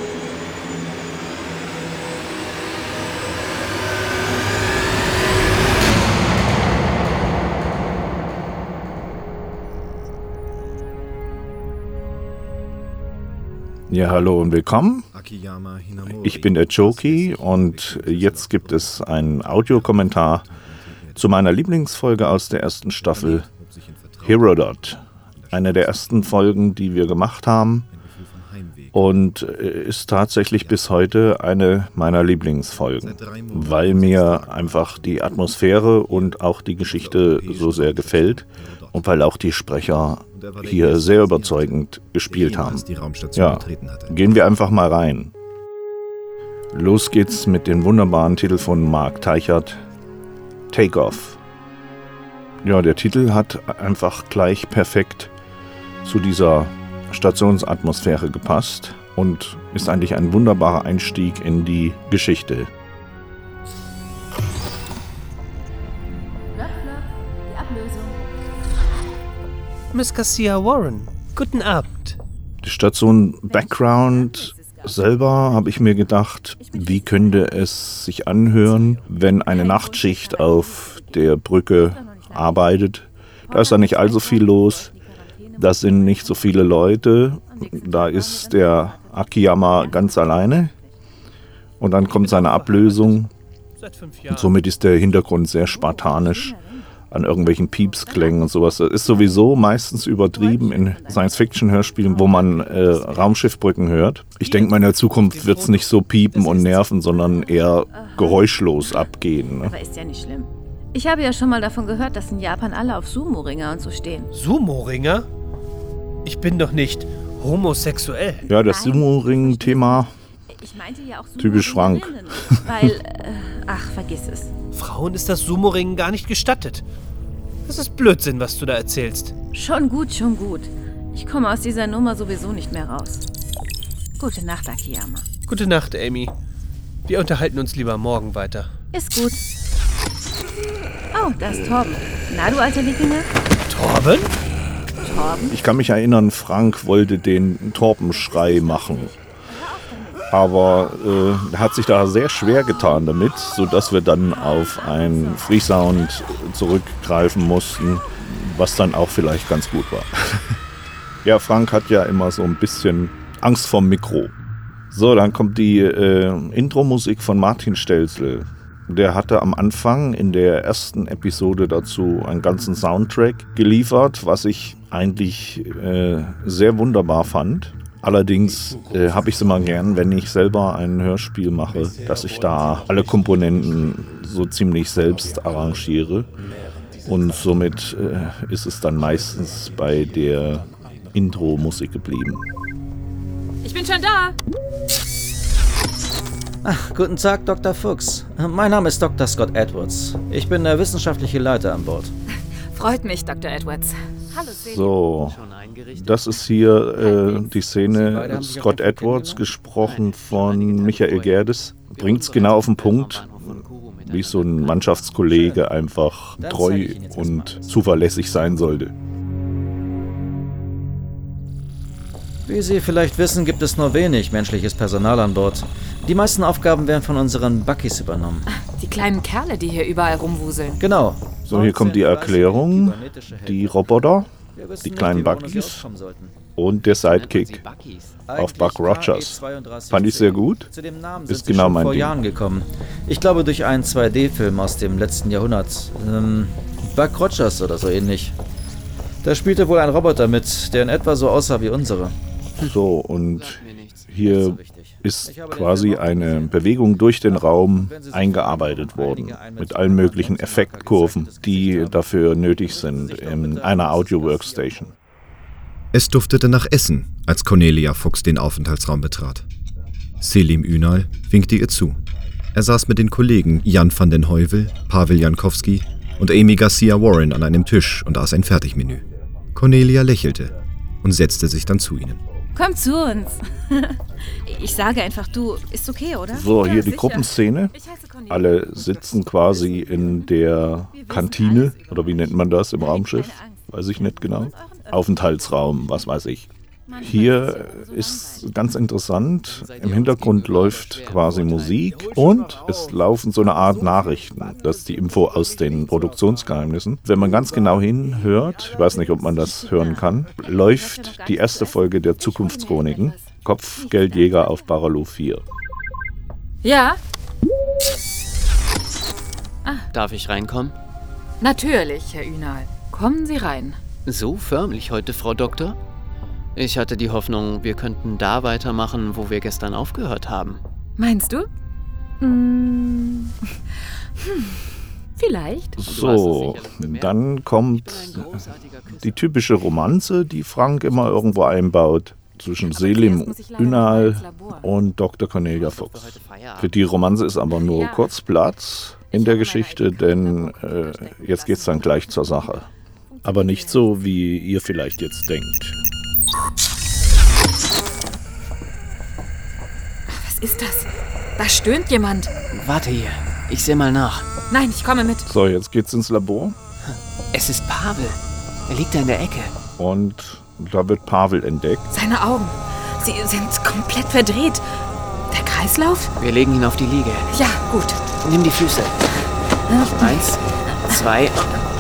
[SPEAKER 11] Ja, hallo und willkommen. Ich bin der Choki und jetzt gibt es einen Audiokommentar zu meiner Lieblingsfolge aus der ersten Staffel, Herodot. Eine der ersten Folgen, die wir gemacht haben und ist tatsächlich bis heute eine meiner Lieblingsfolgen, weil mir einfach die Atmosphäre und auch die Geschichte so sehr gefällt und weil auch die Sprecher hier sehr überzeugend gespielt haben. Ja, gehen wir einfach mal rein. Los geht's mit dem wunderbaren Titel von Mark Teichert, Take Off. Ja, der Titel hat einfach gleich perfekt zu dieser Stationsatmosphäre gepasst und ist eigentlich ein wunderbarer Einstieg in die Geschichte.
[SPEAKER 24] Miss Garcia Warren, guten Abend.
[SPEAKER 11] Die Station Background selber habe ich mir gedacht, wie könnte es sich anhören, wenn eine Nachtschicht auf der Brücke arbeitet. Da ist ja nicht allzu viel los, da sind nicht so viele Leute, da ist der Akiyama ganz alleine und dann kommt seine Ablösung und somit ist der Hintergrund sehr spartanisch an irgendwelchen Piepsklängen und sowas. Das ist sowieso meistens übertrieben in Science-Fiction-Hörspielen, wo man äh, Raumschiffbrücken hört. Ich denke mal, in der Zukunft wird es nicht so piepen und nerven, sondern eher geräuschlos abgehen. Ne?
[SPEAKER 4] Aber ist ja nicht schlimm. Ich habe ja schon mal davon gehört, dass in Japan alle auf Sumo-Ringer und so stehen.
[SPEAKER 24] Sumo-Ringer? Ich bin doch nicht homosexuell.
[SPEAKER 11] Ja, das Sumo-Ring-Thema,
[SPEAKER 4] ja
[SPEAKER 11] typisch Frank.
[SPEAKER 4] Weil, äh, ach, vergiss es.
[SPEAKER 24] Frauen ist das Sumo-Ringen gar nicht gestattet. Das ist Blödsinn, was du da erzählst.
[SPEAKER 4] Schon gut, schon gut. Ich komme aus dieser Nummer sowieso nicht mehr raus. Gute Nacht, Akiyama.
[SPEAKER 24] Gute Nacht, Amy. Wir unterhalten uns lieber morgen weiter.
[SPEAKER 4] Ist gut. Oh, da ist Torben. Na, du alter Wikinger?
[SPEAKER 24] Torben?
[SPEAKER 4] Torben?
[SPEAKER 11] Ich kann mich erinnern, Frank wollte den Torbenschrei machen. Aber äh, hat sich da sehr schwer getan damit, sodass wir dann auf einen Freesound zurückgreifen mussten, was dann auch vielleicht ganz gut war. Ja, Frank hat ja immer so ein bisschen Angst vorm Mikro. So, dann kommt die äh, Intro-Musik von Martin Stelzle. Der hatte am Anfang in der ersten Episode dazu einen ganzen Soundtrack geliefert, was ich eigentlich äh, sehr wunderbar fand. Allerdings äh, habe ich es immer gern, wenn ich selber ein Hörspiel mache, dass ich da alle Komponenten so ziemlich selbst arrangiere. Und somit äh, ist es dann meistens bei der Intro-Musik geblieben.
[SPEAKER 1] Ich bin schon da!
[SPEAKER 16] Ach, guten Tag, Doktor Fuchs. Mein Name ist Doktor Scott Edwards. Ich bin der wissenschaftliche Leiter an Bord.
[SPEAKER 1] Freut mich, Doktor Edwards. Hallo, Celine.
[SPEAKER 11] So, das ist hier äh, die Szene. Scott Edwards, gesprochen von Michael Gerdes, bringt es genau auf den Punkt, wie so ein Mannschaftskollege einfach treu und zuverlässig sein sollte.
[SPEAKER 16] Wie Sie vielleicht wissen, gibt es nur wenig menschliches Personal an Bord. Die meisten Aufgaben werden von unseren Buckys übernommen.
[SPEAKER 1] Die kleinen Kerle, die hier überall rumwuseln.
[SPEAKER 16] Genau.
[SPEAKER 11] So, hier kommt die Erklärung. Die Roboter, die kleinen Buckys und der Sidekick auf Buck Rogers. Fand ich sehr gut. Ist genau mein
[SPEAKER 16] vor
[SPEAKER 11] Ding.
[SPEAKER 16] Jahren gekommen. Ich glaube durch einen zwei D-Film aus dem letzten Jahrhundert. Ähm, Buck Rogers oder so ähnlich. Da spielte wohl ein Roboter mit, der in etwa so aussah wie unsere.
[SPEAKER 11] So, und hier ist quasi eine Bewegung durch den Raum eingearbeitet worden, mit allen möglichen Effektkurven, die dafür nötig sind in einer Audio-Workstation.
[SPEAKER 7] Es duftete nach Essen, als Cornelia Fuchs den Aufenthaltsraum betrat. Selim Ünal winkte ihr zu. Er saß mit den Kollegen Jan van den Heuvel, Pavel Jankowski und Amy Garcia Warren an einem Tisch und aß ein Fertigmenü. Cornelia lächelte und setzte sich dann zu ihnen.
[SPEAKER 4] Komm zu uns. Ich sage einfach, du, ist okay, oder?
[SPEAKER 11] So, hier die Gruppenszene. Alle sitzen quasi in der Kantine, oder wie nennt man das im Raumschiff? Weiß ich nicht genau. Aufenthaltsraum, was weiß ich. Hier ist ganz interessant, im Hintergrund läuft quasi Musik und es laufen so eine Art Nachrichten. Das ist die Info aus den Produktionsgeheimnissen. Wenn man ganz genau hinhört, ich weiß nicht, ob man das hören kann, läuft die erste Folge der Zukunftschroniken, Kopfgeldjäger auf Baralow vier.
[SPEAKER 1] Ja?
[SPEAKER 3] Ah. Darf ich reinkommen?
[SPEAKER 1] Natürlich, Herr Ünal. Kommen Sie rein.
[SPEAKER 3] So förmlich heute, Frau Doktor? Ich hatte die Hoffnung, wir könnten da weitermachen, wo wir gestern aufgehört haben.
[SPEAKER 1] Meinst du? Hm. Hm. Vielleicht.
[SPEAKER 11] So, dann kommt die typische Romanze, die Frank immer irgendwo einbaut, zwischen Selim Ünal und Doktor Cornelia Fuchs. Für die Romanze ist aber nur kurz Platz in der Geschichte, denn äh, jetzt geht's dann gleich zur Sache. Aber nicht so, wie ihr vielleicht jetzt denkt.
[SPEAKER 1] Was ist das? Da stöhnt jemand.
[SPEAKER 3] Warte hier, ich sehe mal nach.
[SPEAKER 1] Nein, ich komme mit.
[SPEAKER 11] So, jetzt geht's ins Labor.
[SPEAKER 3] Es ist Pavel. Er liegt da in der Ecke.
[SPEAKER 11] Und da wird Pavel entdeckt.
[SPEAKER 1] Seine Augen, sie sind komplett verdreht. Der Kreislauf?
[SPEAKER 3] Wir legen ihn auf die Liege.
[SPEAKER 1] Ja, gut.
[SPEAKER 3] Nimm die Füße. Eins, zwei.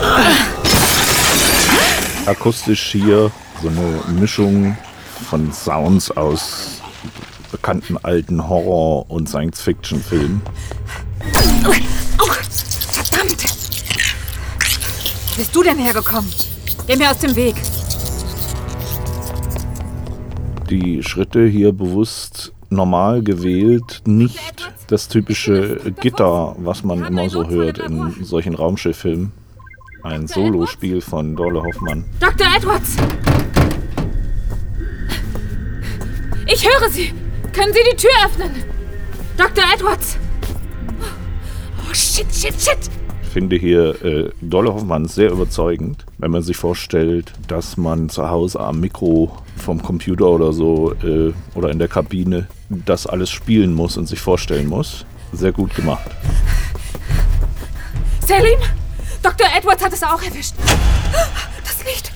[SPEAKER 11] Akustisch hier so eine Mischung von Sounds aus bekannten alten Horror- und Science-Fiction-Filmen.
[SPEAKER 1] Oh, verdammt! Wo bist du denn hergekommen? Geh mir aus dem Weg.
[SPEAKER 11] Die Schritte hier bewusst normal gewählt, nicht das typische Gitter, was man immer so hört in solchen Raumschifffilmen. Ein Solospiel von Dorle Hoffmann.
[SPEAKER 1] Doktor Edwards! Ich höre Sie! Können Sie die Tür öffnen? Doktor Edwards! Oh, shit, shit, shit!
[SPEAKER 11] Ich finde hier äh, Dorle Hoffmann sehr überzeugend, wenn man sich vorstellt, dass man zu Hause am Mikro vom Computer oder so äh, oder in der Kabine das alles spielen muss und sich vorstellen muss. Sehr gut gemacht.
[SPEAKER 1] Selim! Doktor Edwards hat es auch erwischt. Das Licht.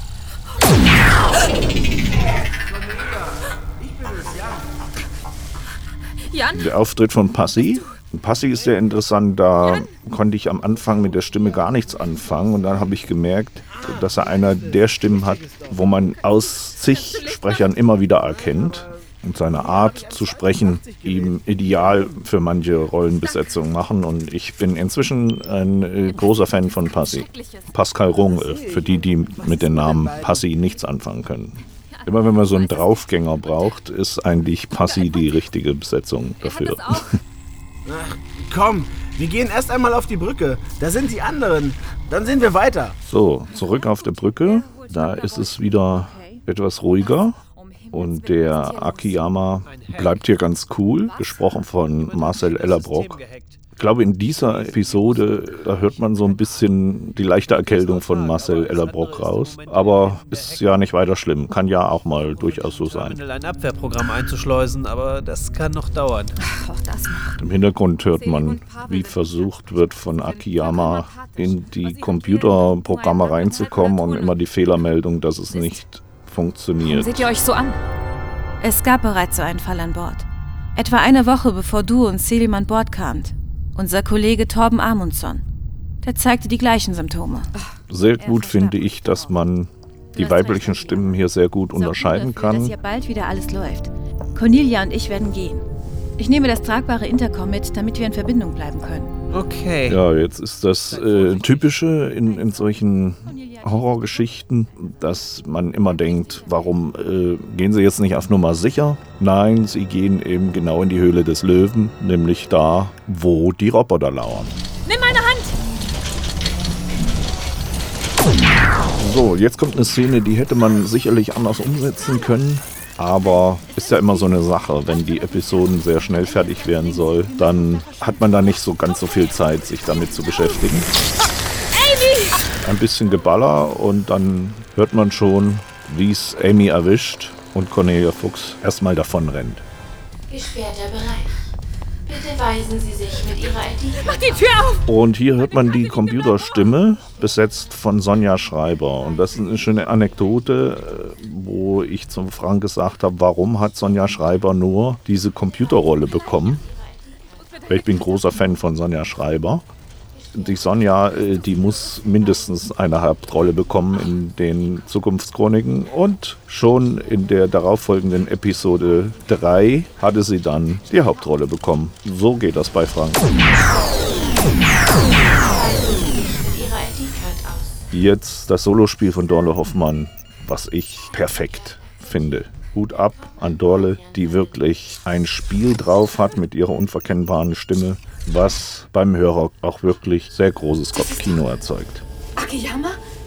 [SPEAKER 1] Jan?
[SPEAKER 11] Der Auftritt von Passy. Passy ist sehr interessant, da Jan? Konnte ich am Anfang mit der Stimme gar nichts anfangen und dann habe ich gemerkt, dass er einer der Stimmen hat, wo man aus zig Sprechern immer wieder erkennt und seine Art zu sprechen ihm ideal für manche Rollenbesetzungen machen und ich bin inzwischen ein äh, großer Fan von Passy. Pascal Runge, für die, die mit dem Namen Passy nichts anfangen können. Immer wenn man so einen Draufgänger braucht, ist eigentlich Passy die richtige Besetzung dafür.
[SPEAKER 22] Ach, komm, wir gehen erst einmal auf die Brücke. Da sind die anderen. Dann sehen wir weiter.
[SPEAKER 11] So, zurück auf der Brücke. Da ist es wieder etwas ruhiger. Und der Akiyama bleibt hier ganz cool, gesprochen von Marcel Ellerbrock. Ich glaube, in dieser Episode, da hört man so ein bisschen die leichte Erkältung von Marcel Ellerbrock raus. Aber ist ja nicht weiter schlimm. Kann ja auch mal durchaus so sein.
[SPEAKER 16] Ein Abwehrprogramm einzuschleusen, aber das kann noch dauern.
[SPEAKER 1] Auch das noch.
[SPEAKER 11] Im Hintergrund hört man, wie versucht wird von Akiyama in die Computerprogramme reinzukommen und immer die Fehlermeldung, dass es nicht funktioniert.
[SPEAKER 1] Warum seht ihr euch so an?
[SPEAKER 4] Es gab bereits so einen Fall an Bord. Etwa eine Woche bevor du und Selim an Bord kamt. Unser Kollege Torben Amundsen. Der zeigte die gleichen Symptome.
[SPEAKER 11] Sehr gut finde ich, dass man die weiblichen Stimmen hier sehr gut unterscheiden kann.
[SPEAKER 4] Dass hier bald wieder alles läuft. Cornelia und ich werden gehen. Ich nehme das tragbare Intercom mit, damit wir in Verbindung bleiben können.
[SPEAKER 2] Okay.
[SPEAKER 11] Ja, jetzt ist das äh, Typische in, in solchen Horrorgeschichten, dass man immer denkt, warum äh, gehen sie jetzt nicht auf Nummer sicher? Nein, sie gehen eben genau in die Höhle des Löwen, nämlich da, wo die Roboter lauern.
[SPEAKER 1] Nimm meine Hand!
[SPEAKER 11] So, jetzt kommt eine Szene, die hätte man sicherlich anders umsetzen können. Aber ist ja immer so eine Sache, wenn die Episoden sehr schnell fertig werden soll, dann hat man da nicht so ganz so viel Zeit, sich damit zu beschäftigen.
[SPEAKER 1] Amy!
[SPEAKER 11] Ein bisschen Geballer und dann hört man schon, wie es Amy erwischt und Cornelia Fuchs erstmal davon rennt.
[SPEAKER 8] Gesperrter Bereich. Bitte weisen Sie sich mit Ihrer I D.
[SPEAKER 1] Mach die Tür auf!
[SPEAKER 11] Und hier hört man die Computerstimme, besetzt von Sonja Schreiber. Und das ist eine schöne Anekdote, wo ich zum Frank gesagt habe, warum hat Sonja Schreiber nur diese Computerrolle bekommen? Ich bin großer Fan von Sonja Schreiber. Die Sonja, die muss mindestens eine Hauptrolle bekommen in den Zukunftschroniken. Und schon in der darauffolgenden Episode drei hatte sie dann die Hauptrolle bekommen. So geht das bei Frank. Jetzt das Solospiel von Dorle Hoffmann, was ich perfekt finde. Hut ab an Dorle, die wirklich ein Spiel drauf hat mit ihrer unverkennbaren Stimme, was beim Hörer auch wirklich sehr großes Kopfkino erzeugt.
[SPEAKER 1] Akiyama?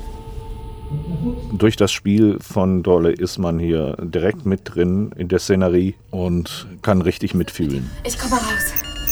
[SPEAKER 11] Durch das Spiel von Dorle ist man hier direkt mit drin in der Szenerie und kann richtig mitfühlen.
[SPEAKER 1] Ich komme raus.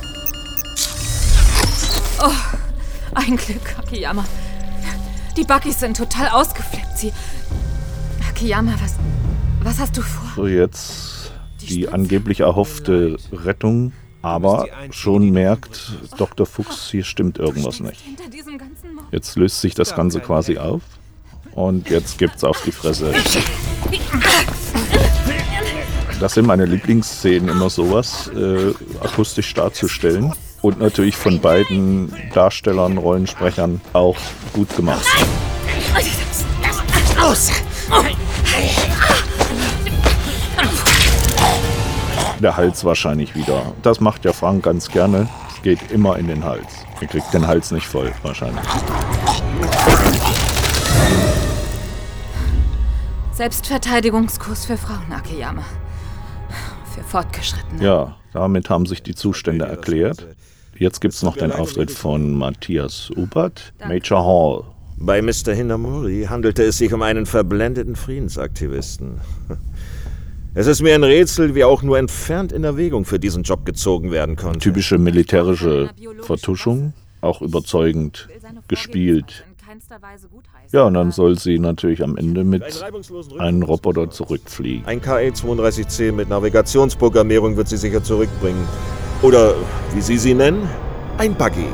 [SPEAKER 1] Oh, ein Glück, Akiyama. Die Buggies sind total ausgeflippt. Sie... Akiyama, was... Was hast du vor?
[SPEAKER 11] So, jetzt die angeblich erhoffte Rettung, aber schon merkt Doktor Fuchs, hier stimmt irgendwas nicht. Jetzt löst sich das Ganze quasi auf und jetzt gibt's auf die Fresse. Das sind meine Lieblingsszenen, immer sowas äh, akustisch darzustellen und natürlich von beiden Darstellern, Rollensprechern auch gut gemacht.
[SPEAKER 1] Aus!
[SPEAKER 11] Der Hals wahrscheinlich wieder. Das macht ja Frank ganz gerne. Es geht immer in den Hals. Er kriegt den Hals nicht voll, wahrscheinlich.
[SPEAKER 1] Selbstverteidigungskurs für Frauen, Akiyama. Für Fortgeschrittene.
[SPEAKER 11] Ja, damit haben sich die Zustände erklärt. Jetzt gibt's noch den Auftritt von Matthias Ubert, Major Hall.
[SPEAKER 17] Bei Mister Hinamori handelte es sich um einen verblendeten Friedensaktivisten. Es ist mir ein Rätsel, wie auch nur entfernt in Erwägung für diesen Job gezogen werden konnte.
[SPEAKER 11] Typische militärische Vertuschung, auch überzeugend gespielt. Ja, und dann soll sie natürlich am Ende mit einem Roboter zurückfliegen.
[SPEAKER 17] Ein K E zweiunddreißig C mit Navigationsprogrammierung wird sie sicher zurückbringen. Oder, wie Sie sie nennen, ein Buggy.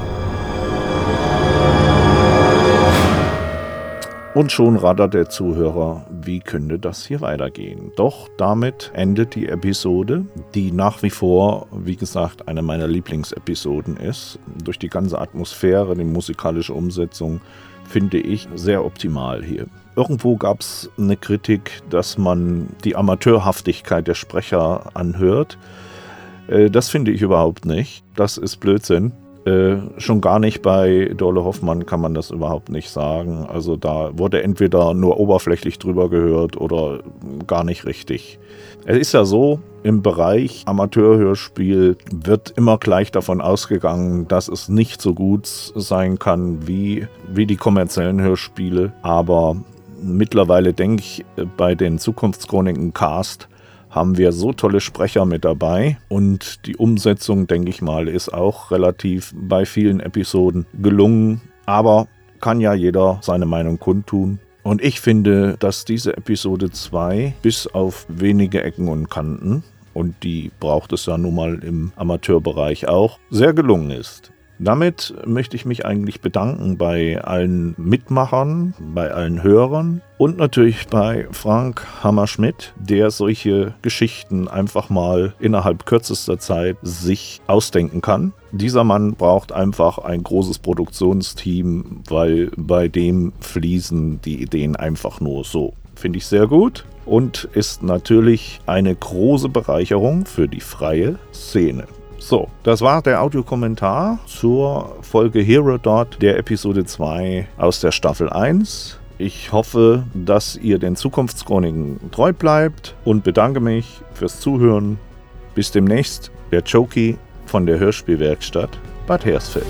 [SPEAKER 11] Und schon rattert der Zuhörer, wie könnte das hier weitergehen? Doch damit endet die Episode, die nach wie vor, wie gesagt, eine meiner Lieblingsepisoden ist. Durch die ganze Atmosphäre, die musikalische Umsetzung, finde ich sehr optimal hier. Irgendwo gab es eine Kritik, dass man die Amateurhaftigkeit der Sprecher anhört. Das finde ich überhaupt nicht. Das ist Blödsinn. Äh, schon gar nicht bei Dorle Hoffmann kann man das überhaupt nicht sagen. Also da wurde entweder nur oberflächlich drüber gehört oder gar nicht richtig. Es ist ja so, im Bereich Amateurhörspiel wird immer gleich davon ausgegangen, dass es nicht so gut sein kann wie, wie die kommerziellen Hörspiele. Aber mittlerweile denke ich, bei den Zukunftschroniken Cast haben wir so tolle Sprecher mit dabei und die Umsetzung, denke ich mal, ist auch relativ bei vielen Episoden gelungen, aber kann ja jeder seine Meinung kundtun. Und ich finde, dass diese Episode zwei bis auf wenige Ecken und Kanten, und die braucht es ja nun mal im Amateurbereich auch, sehr gelungen ist. Damit möchte ich mich eigentlich bedanken bei allen Mitmachern, bei allen Hörern und natürlich bei Frank Hammerschmidt, der solche Geschichten einfach mal innerhalb kürzester Zeit sich ausdenken kann. Dieser Mann braucht einfach ein großes Produktionsteam, weil bei dem fließen die Ideen einfach nur so. Finde ich sehr gut und ist natürlich eine große Bereicherung für die freie Szene. So, das war der Audiokommentar zur Folge Hero Dot der Episode zwei aus der Staffel eins. Ich hoffe, dass ihr den Zukunftschroniken treu bleibt und bedanke mich fürs Zuhören. Bis demnächst, der Choki von der Hörspielwerkstatt Bad Hersfeld.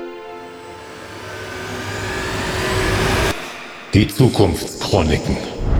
[SPEAKER 6] Die Zukunftschroniken.